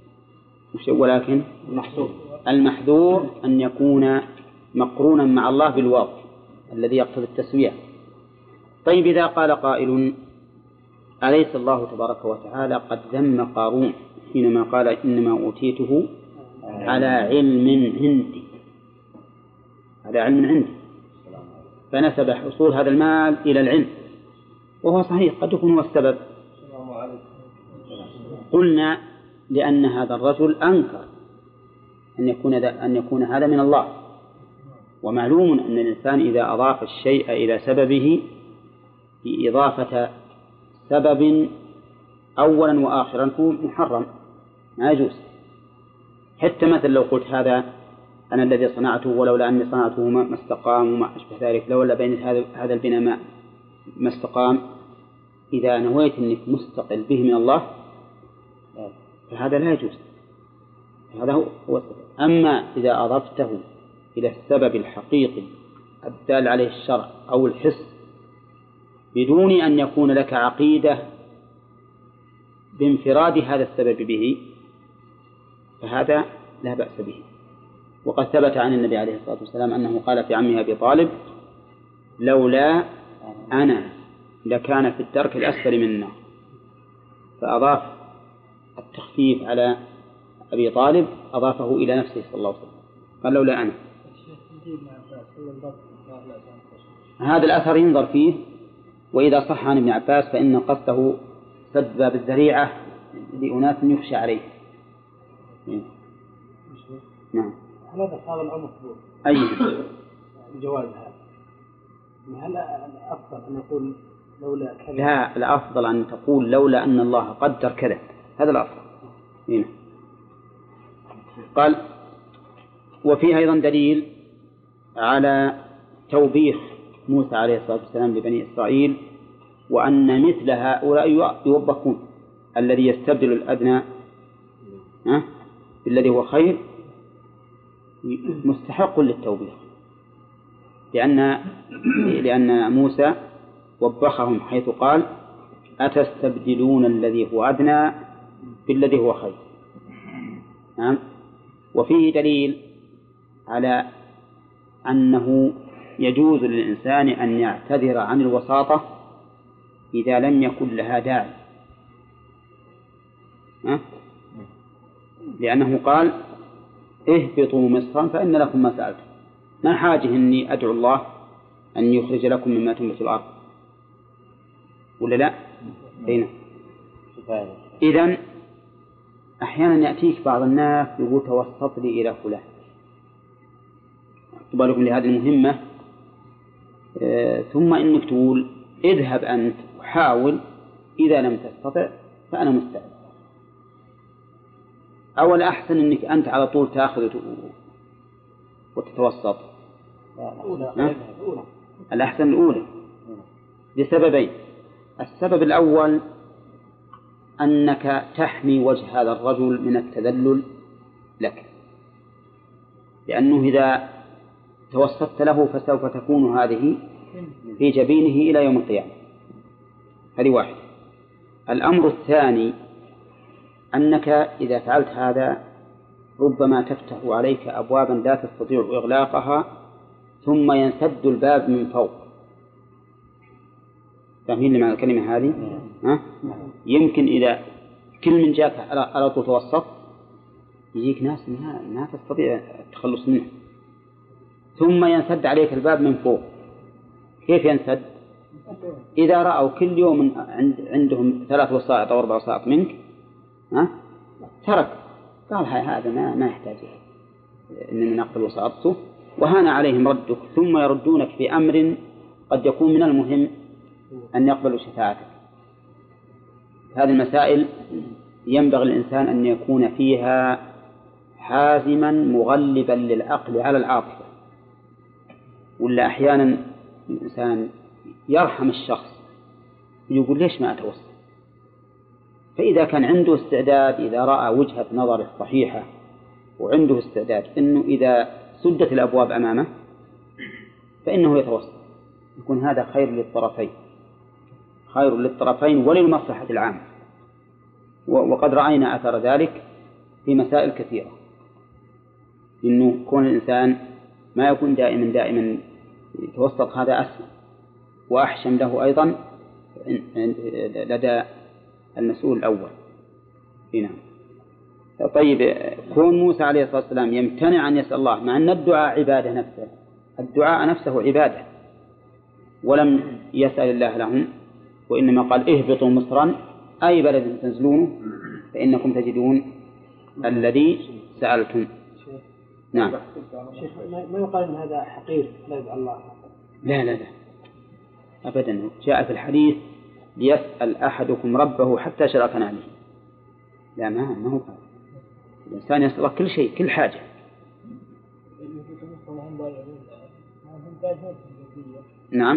المحذور أن يكون مقرونا مع الله بالواو الذي يقتضي التسوية. طيب إذا قال قائل أليس الله تبارك وتعالى قد ذم قارون حينما قال إنما أوتيته على علم عندي، فنسب حصول هذا المال إلى العلم، وهو صحيح قد يكون هو السبب. قلنا لأن هذا الرجل أنكر أن يكون هذا من الله، ومعلوم أن الإنسان إذا أضاف الشيء إلى سببه بإضافة سبب أولا وآخرا فهو محرم، ما يجوز. حتى مثل لو قلت هذا أنا الذي صنعته ولولا أني صنعته ما استقام وما أشبه ذلك، لولا بين هذا البناء ما استقام، إذا نويت أنك مستقل به من الله فهذا لا يجوز، هذا هو السبب. أما إذا أضفته إلى السبب الحقيقي الدال عليه الشرع أو الحس بدون أن يكون لك عقيدة بانفراد هذا السبب به، فهذا لا بأس به. وقد ثبت عن النبي عليه الصلاة والسلام أنه قال في عمه أبي طالب لولا أنا لكان في الدرك الأسفل من النار، فأضاف التخفيف على أبي طالب، أضافه إلى نفسه صلى الله عليه وسلم، قال لولا أنا. هذا الأثر ينظر فيه، وإذا صح عن ابن عباس فإن قصده سد باب الذريعة لأناس يخشى عليه. نعم. هذا صار الأمر مفضول. أي الجواز هذا. هل الأفضل أن نقول لولا كذا؟ لا، الأفضل أن تقول لولا أن الله قدر كذا، هذا الأفضل. هنا. قال وفيه أيضا دليل على توبيخ موسى عليه الصلاة والسلام لبني إسرائيل، وأن مثل هؤلاء يوبخون، الذي يستبدل الأدنى بالذي هو خير مستحق للتوبيخ، لأن موسى وبخهم حيث قال أتستبدلون الذي هو أدنى بالذي هو خير. نعم. وفيه دليل على أنه يجوز للإنسان أن يعتذر عن الوساطة إذا لم يكن لها داعي، لأنه قال اهبطوا مصرا فإن لكم ما سألتم، ما حاجة إني أدعو الله أن يخرج لكم مما تنبت الأرض، ولا لا؟ هنا إذن أحيانا يأتيك بعض الناس يقول توسط لي إلى فلان، بالكم لهذه المهمة، ثم إنك تقول اذهب أنت وحاول، إذا لم تستطع فأنا مستعد. أو الأحسن إنك أنت على طول تأخذ وتتوسط. الأحسن الأولى لسببين. السبب الأول أنك تحمي وجه هذا الرجل من التذلل لك، لأنه إذا توسطت له فسوف تكون هذه في جبينه إلى يوم القيامة. هذه واحد. الأمر الثاني أنك إذا فعلت هذا ربما تفتح عليك أبوابا لا تستطيع إغلاقها ثم ينسد الباب من فوق. فاهمين معنى الكلمة هذه؟ يمكن إذا كل من جاك على طول توسط يجيك ناس ما تستطيع التخلص منه، ثم ينسد عليك الباب من فوق. كيف ينسد؟ إذا رأوا كل يوم عندهم 3 وسائط أو 4 وسائط منك ترك، قال هذا ما يحتاج إننا نقبل وسائطه، وهان عليهم ردك، ثم يردونك في أمر قد يكون من المهم أن يقبلوا شفاعتك. هذه المسائل ينبغي الإنسان أن يكون فيها حازما مغلبا للعقل على العاطفة، ولا أحيانا الإنسان يرحم الشخص يقول ليش ما أتوسط؟ فإذا كان عنده استعداد، إذا رأى وجهة نظر صحيحة وعنده استعداد أنه إذا سدت الأبواب أمامه فإنه يتوسط، يكون هذا خير للطرفين، خير للطرفين وللمصلحة العامة. وقد رأينا أثر ذلك في مسائل كثيرة، إنه كون الإنسان ما يكون دائما يتوسط، هذا أسهل وأحشم له أيضا لدى المسؤول الأول. هنا طيب، كون موسى عليه الصلاة والسلام يمتنع أن يسأل الله، مع أن الدعاء عبادة نفسه، الدعاء نفسه عبادة، ولم يسأل الله لهم، وإنما قال اهبطوا مصرا أي بلد تنزلونه فإنكم تجدون الذي سألتم. نعم. ما يقال أن هذا حقير لا يدعى الله. لا أبدا، جاء في الحديث ليسأل أحدكم ربه حتى شرفنا عليه. لا، ما هو قال الإنسان يسأل كل شيء، كل حاجة. نعم.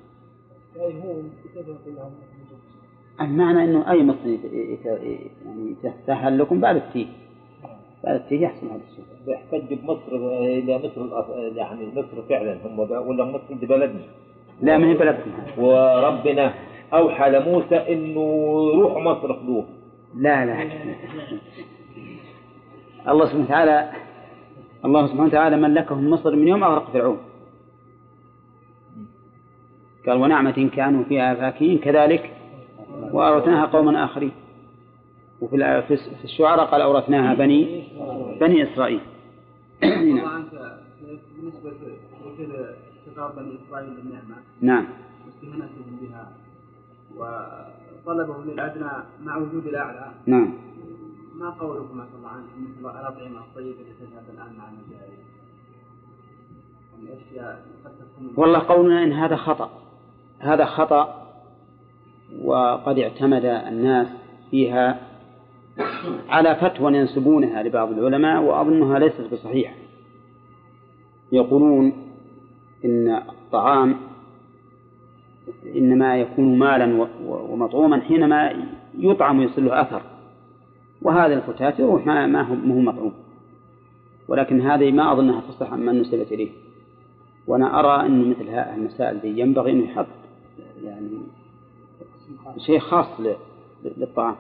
المعنى أنه أي مصر يعني تسهل لكم بعد التيه يحصل هذا الشيء. يحتج بمصر إلى مصر، يعني مصر فعلا هم ولا مصر دي بلدنا؟ لا، من بلدكم. وربنا أوحى لموسى إنه روح مصر خذوه. لا الله سبحانه وتعالى ملكهم مصر من يوم أغرق فرعون. قال ونعمة كانوا فيها فاكهين كذلك وأورثناها قوما آخرين. وفي الشعراء قال أورثناها بني إسرائيل. بالنسبة لخطاب بني إسرائيل بالنعمة، نعم، واستهانتهم بها وطلبهم للأدنى مع وجود الأعلى، نعم. ما قولكم عن الله عنه مثل الأطعمة الطيبة التي تذهب الآن مع المجاهد؟ الأشياء قد تكون والله قولنا إن هذا خطأ، وقد اعتمد الناس فيها على فتوى ينسبونها لبعض العلماء، وأظنها ليست بصحيحة. يقولون إن الطعام إنما يكون مالا ومطعوما حينما يطعم ويصل له أثر، وهذا الفتات يروح ما هو مطعوم. ولكن هذه ما أظنها تصلح عن من نسبت إليه. وأنا أرى أن مثل هذه المسائل دي ينبغي أن يحط يعني شيء خاص للطعام.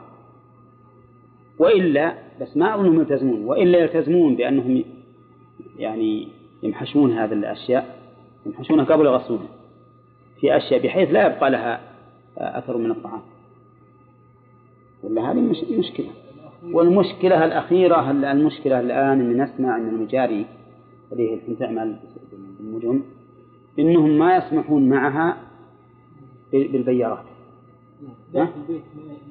وإلا بس ما أظنهم يلتزمون، وإلا يلتزمون بأنهم يعني يمحشون هذه الأشياء، يمحشونها قبل غسلها في أشياء بحيث لا يبقى لها أثر من الطعام. ولا هذه مشكلة. والمشكلة الأخيرة المشكلة الآن أن نسمع أن المجاري اللي الحين تعمل بالمدن إنهم ما يسمحون معها بالبيارات. داخل البيت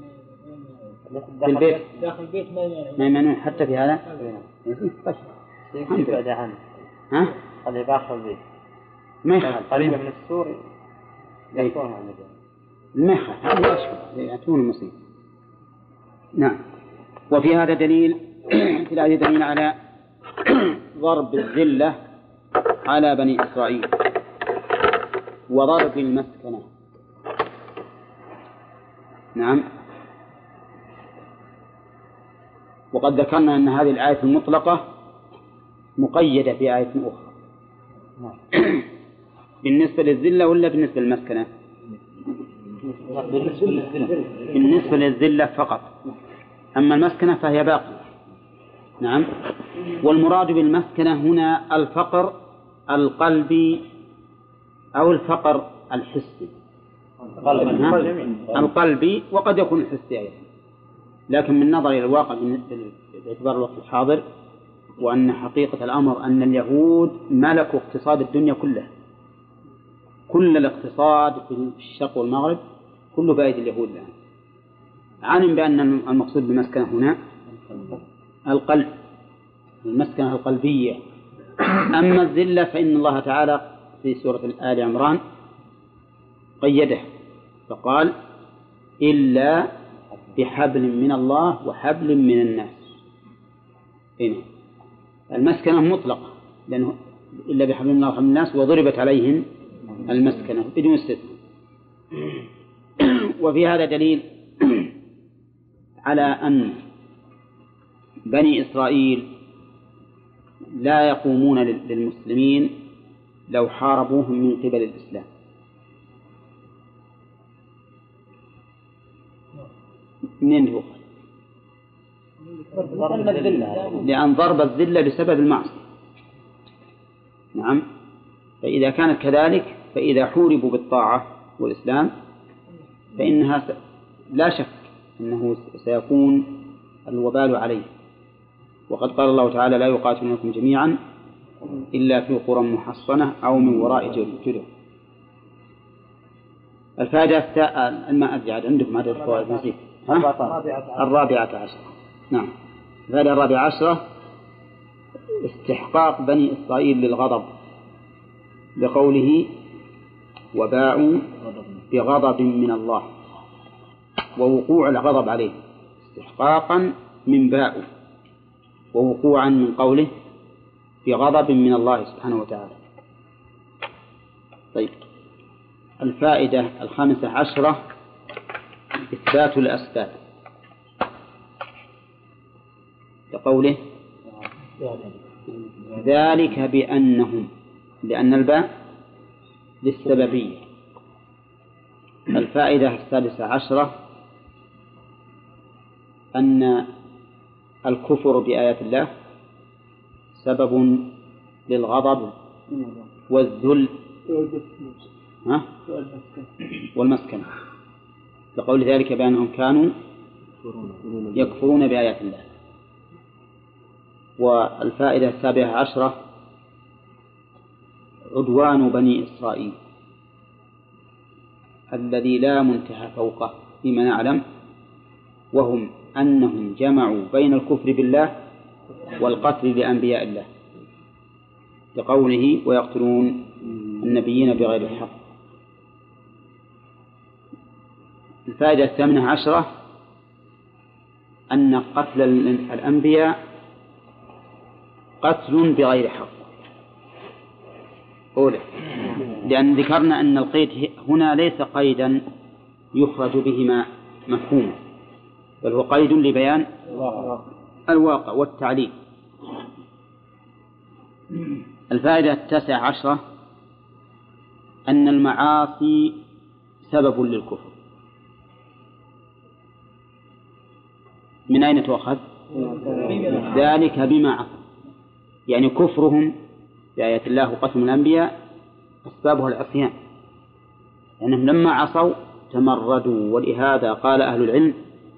داخل البيت ما يمنعون حتى في هذا. طيب يبعد عنه. ها؟ اللي داخل البيت ما يخالف قريبة من السور يكون عن المخ هذا أشهر يأتون المصيب. نعم. وفي هذا دليل في الآية دليل على ضرب الذلة على بني إسرائيل وضرب المسكنة. نعم. وقد ذكرنا أن هذه الآية المطلقة مقيدة بآية أخرى بالنسبة للذلة ولا بالنسبة للمسكنة؟ بالنسبة للذلة فقط، أما المسكنة فهي باقية. نعم. والمراد بالمسكنة هنا الفقر القلبي أو الفقر الحسي. القلبي وقد يكون الحسي أيضا، لكن من نظر إلى الواقع باعتبار الوقت الحاضر وأن حقيقة الأمر أن اليهود ملكوا اقتصاد الدنيا كلها، كل الاقتصاد في الشرق والمغرب كله بأيدي اليهود الآن. علم بأن المقصود بالمسكنة هنا القلب، المسكنة القلبية. أما الذلة فإن الله تعالى في سورة آل عمران قيده فقال إلا بحبل من الله وحبل من الناس. هنا المسكنة مطلقة لأنه إلا بحبل من الله وحبل من الناس، وضربت عليهم المسكنة بدون استثناء. وفي هذا دليل على أن بني إسرائيل لا يقومون للمسلمين لو حاربوهم من قبل الإسلام. منين هو؟ لأن ضرب الذلة بسبب المعصية. نعم. فإذا كانت كذلك فإذا حوربوا بالطاعة والإسلام فإنها لا شك أنه سيكون الوبال عليه. وقد قال الله تعالى لا يقاتلونكم جميعا إلا في قرى محصنة أو من وراء جدر. الفائدة ما أدري عندكم هذا الفوائد نسيت. الرابعة عشرة. نعم. الفائدة الرابعة عشرة استحقاق بني إسرائيل للغضب بقوله وباءوا بغضب من الله، ووقوع الغضب عليه استحقاقا من باء، ووقوعا من قوله بغضب من الله سبحانه وتعالى. طيب الفائدة الخامسة عشرة إثبات الأسباب لقوله ذلك بأنهم، لأن الباء للسببية. الفائدة السادسة عشرة أن الكفر بآيات الله سبب للغضب والذل والمسكنة، لقول ذلك بأنهم كانوا يكفرون بآيات الله. والفائدة السابعة عشرة عدوان بني إسرائيل الذي لا منتهى فوقه فيما نعلم، وهم أنهم جمعوا بين الكفر بالله والقتل لأنبياء الله لقوله ويقتلون النبيين بغير الحق. الفائدة الثامنة عشرة أن قتل الأنبياء قتل بغير حق أولى، لأن ذكرنا أن القيد هنا ليس قيدا يخرج به مفهوم، بل هو قيد لبيان الواقع والتعليل. الفائدة 19 أن المعاصي سبب للكفر. من أين تؤخذ؟ ذلك بما عصوا، يعني كفرهم بآيات الله وقتل الأنبياء أسبابها العصيان، لأنهم لما عصوا تمردوا. ولهذا قال أهل العلم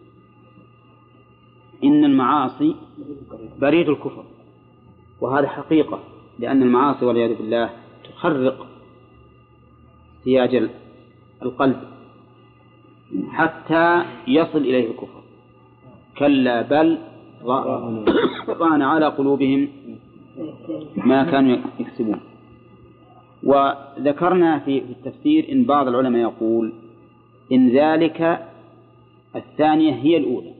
إن المعاصي بريد الكفر، وهذا حقيقة، لأن المعاصي والعياذ بالله تخرق سياج القلب حتى يصل إليه الكفر. كلا بل ران على قلوبهم ما كانوا يكسبون. وذكرنا في التفسير إن بعض العلماء يقول إن ذلك الثانية هي الأولى،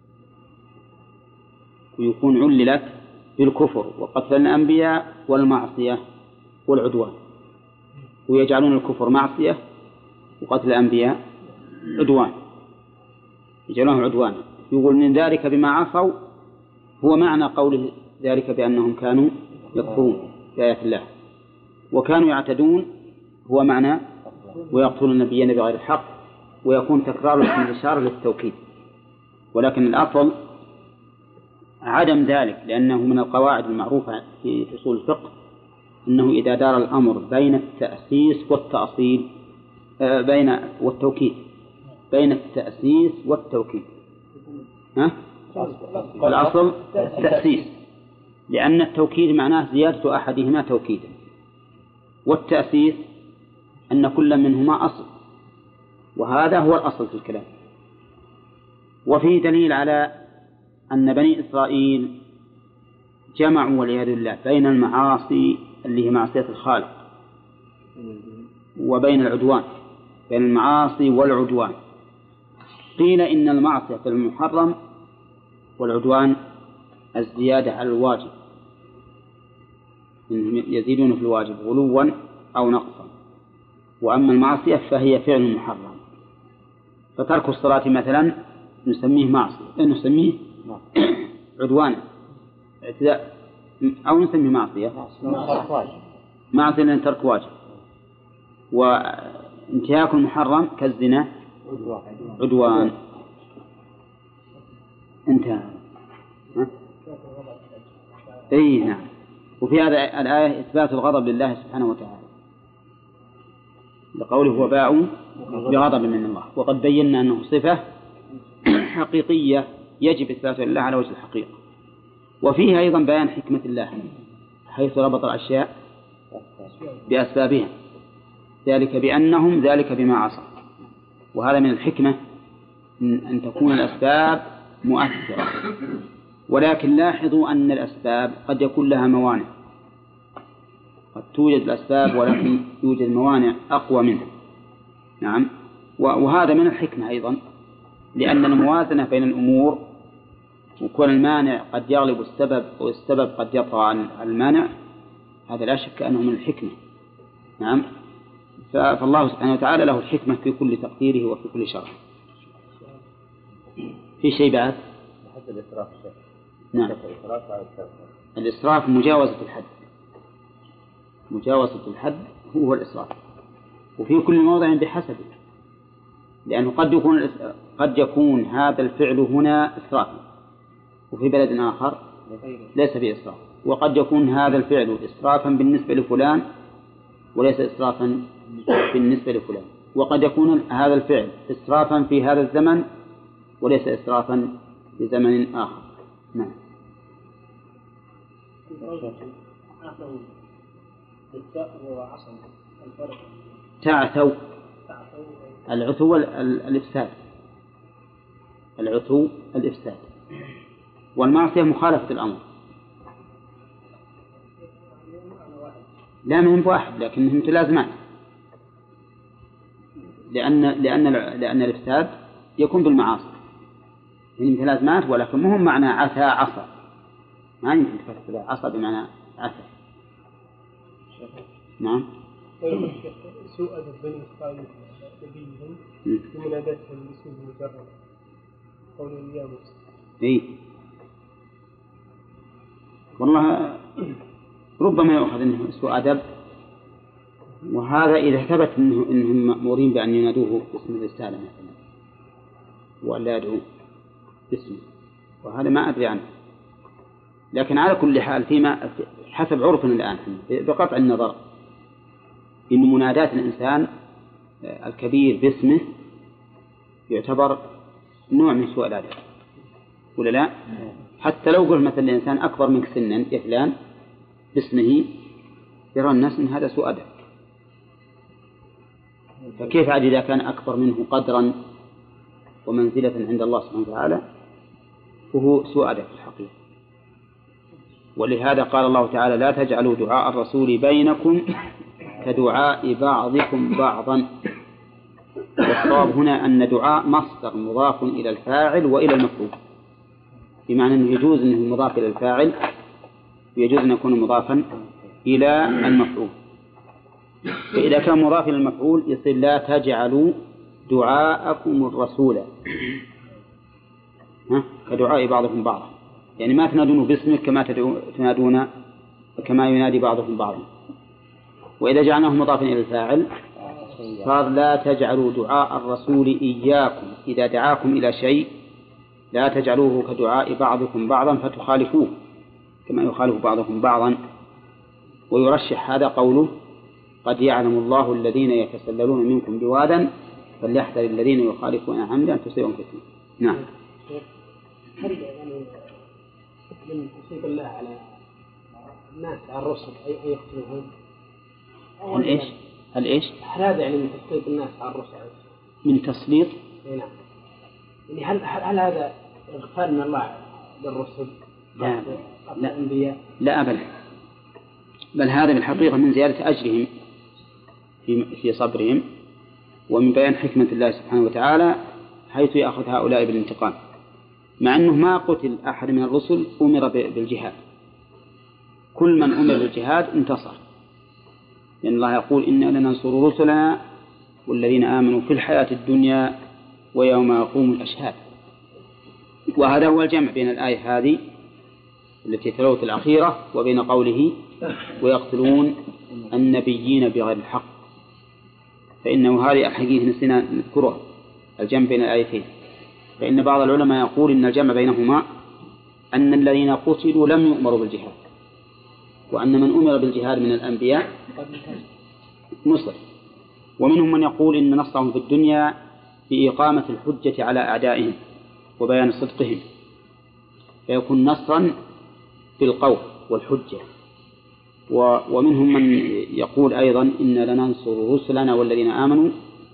ويكون عللت بالكفر وقتل الأنبياء والمعصية والعدوان، ويجعلون الكفر معصية وقتل الأنبياء عدوان، يجعلونه عدوان. يقول من ذلك بما عصوا هو معنى قوله ذلك بأنهم كانوا يكفرون بآيات الله وكانوا يعتدون، هو معنى ويقتلون النبيين بغير الحق، ويكون تكرار اسم الإشارة للتوكيد. ولكن الأصل عدم ذلك، لأنه من القواعد المعروفة في أصول الفقه أنه إذا دار الأمر بين التأسيس والتأصيل والتوكيد، بين التأسيس والتوكيد، الأصل التأسيس، لأن التوكيد معناه زيادة أحدهما توكيدا، والتأسيس أن كل منهما أصل، وهذا هو الأصل في الكلام. وفيه دليل على أن بني إسرائيل جمعوا والعياذ بالله بين المعاصي اللي هي معصية الخالق وبين العدوان، بين المعاصي والعدوان. قيل إن المعصية المحرم والعدوان الزيادة على الواجب، يزيدون في الواجب غلوا أو نقصا، وأما المعصية فهي فعل محرم. فترك الصلاة مثلا نسميه معصية، نسميه عدوان اعتداء، أو نسميه معصية لأن ترك واجب. وانتهاك المحرم كالزنا عدوان. انتهى. أي نعم. وفي هذا الآية إثبات الغضب لله سبحانه وتعالى، لقوله وباءوا بغضب من الله، وقد بينا أنه صفة حقيقية يجب إثباتها لله على وجه الحقيقة. وفيها أيضا بيان حكمة الله حيث ربط الأشياء بأسبابها، ذلك بأنهم ذلك بما عصوا. وهذا من الحكمة أن تكون الأسباب مؤثرة، ولكن لاحظوا أن الأسباب قد يكون لها موانع، قد توجد الأسباب ولكن يوجد موانع أقوى منها. نعم. وهذا من الحكمة أيضا، لأن الموازنة بين الأمور وكون المانع قد يغلب السبب والسبب قد يطغى عن المانع، هذا لا شك أنه من الحكمة. نعم. فالله سبحانه وتعالى له الحكمة في كل تقديره وفي كل شرع. في شيء بعد؟ نعم. الإسراف مجاوزة الحد، مجاوزة الحد هو الإسراف، وفي كل موضع بحسبه، لأنه قد يكون هذا الفعل هنا إسرافا وفي بلد آخر ليس بإسراف، وقد يكون هذا الفعل إسرافا بالنسبة لفلان وليس إسرافا بالنسبة لفلان، وقد يكون هذا الفعل إسرافا في هذا الزمن وليس إسرافا في زمن آخر. نعم. تعثوا، العثو الإفساد، العثو الإفساد، والمعصية مخالفة الأمر. لا منهم واحد لكنهم متلازمان، لأن الإفساد يكون بالمعاصي، يعني متلازمات، ولكن مهم معنى عثى عصى، ما يمكن تفسر عصى بمعنى عثى. نعم. سوء أدب بني إسرائيل نبيهم بمناداتهم باسمه المجرد، قوله يا موسى. إيه والله ربما يؤخذ أنه سوء أدب، وهذا إذا ثبت أنهم مأمورين بأن ينادوه باسم الرسالة مثلا ولا يدعوه باسمه، وهذا ما أدري عنه. لكن على كل حال فيما حسب عرفنا الآن بقطع النظر إن منادات الإنسان الكبير باسمه يعتبر نوع من سوء الأدب ولا لا؟ حتى لو قل مثلا الإنسان أكبر منك سنا يا فلان باسمه يرى الناس أن هذا سوء أدب، فكيف عاد إذا كان أكبر منه قدرا ومنزلة عند الله سبحانه وتعالى فهو سوء أدب في الحقيقة. ولهذا قال الله تعالى لا تجعلوا دعاء الرسول بينكم كدعاء بعضكم بعضا. والصواب هنا أن دعاء مصدر مضاف إلى الفاعل وإلى المفعول، بمعنى أنه يجوز أنه مضاف إلى الفاعل ويجوز أن يكون مضافا إلى المفعول. فإذا كان مضاف إلى المفعول يصير لا تجعلوا دعاءكم الرسول كدعاء بعضكم بعضا، يعني ما تنادونه باسمك كما تنادون كما ينادي بعضكم بعضا. وإذا جعلناه مضافا إلى الفاعل صار لا تجعلوا دعاء الرسول إياكم إذا دعاكم إلى شيء لا تجعلوه كدعاء بعضكم بعضا فتخالفوه كما يخالف بعضكم بعضا. ويرشح هذا قوله قد يعلم الله الذين يتسللون منكم لواذا فليحذر الذين يخالفون عن أمره أن تصيبهم فتنة. نعم. هل يعني من تسليط الله على الناس على الرسل أي يقتلوهم؟ هل إيش؟ هل هذا يعني من تسليط الناس على الرسل؟ من تسليط؟ نعم. يعني هل هذا إغفال من الله للرسل؟ لا لا أبدا، بل هذا بالحقيقة من زيادة أجرهم في صبرهم ومن بيان حكمة الله سبحانه وتعالى حيث يأخذ هؤلاء بالانتقام، مع أنه ما قتل أحد من الرسل أمر بالجهاد، كل من أمر بالجهاد انتصر، لأن الله يقول إنا لننصر رسلنا والذين آمنوا في الحياة الدنيا ويوم يقوم الأشهاد. وهذا هو الجمع بين الآية هذه التي تلوت الأخيرة وبين قوله ويقتلون النبيين بغير الحق، فإنه هذه الحقيقة نسينا نذكرها الجمع بين الآيتين. فإن بعض العلماء يقول إن الجمع بينهما أن الذين قتلوا لم يؤمروا بالجهاد، وأن من أمر بالجهاد من الأنبياء نصر. ومنهم من يقول إن نصرهم في الدنيا بإقامة الحجة على أعدائهم وبيان صدقهم، فيكون نصرا بالقول والحجة. ومنهم من يقول أيضا إن لننصر رسلنا والذين آمنوا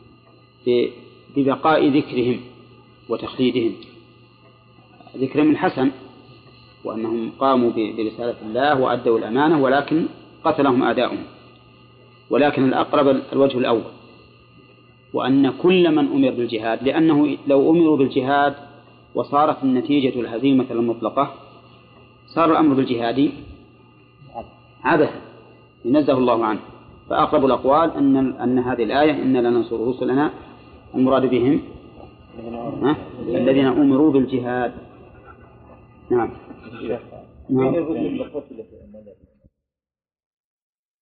ببقاء ذكرهم وتخليدهم، ذكرهم الحسن وأنهم قاموا برسالة الله وأدوا الأمانة ولكن قتلهم أعداؤهم. ولكن الأقرب الوجه الأول، وأن كل من أمر بالجهاد، لأنه لو أمروا بالجهاد وصارت النتيجة الهزيمة المطلقة صار الأمر بالجهاد عبثا ينزه الله عنه. فأقرب الأقوال أن هذه الآية إن لننصر رسلنا المراد بهم الذين أمروا بالجهاد. نعم.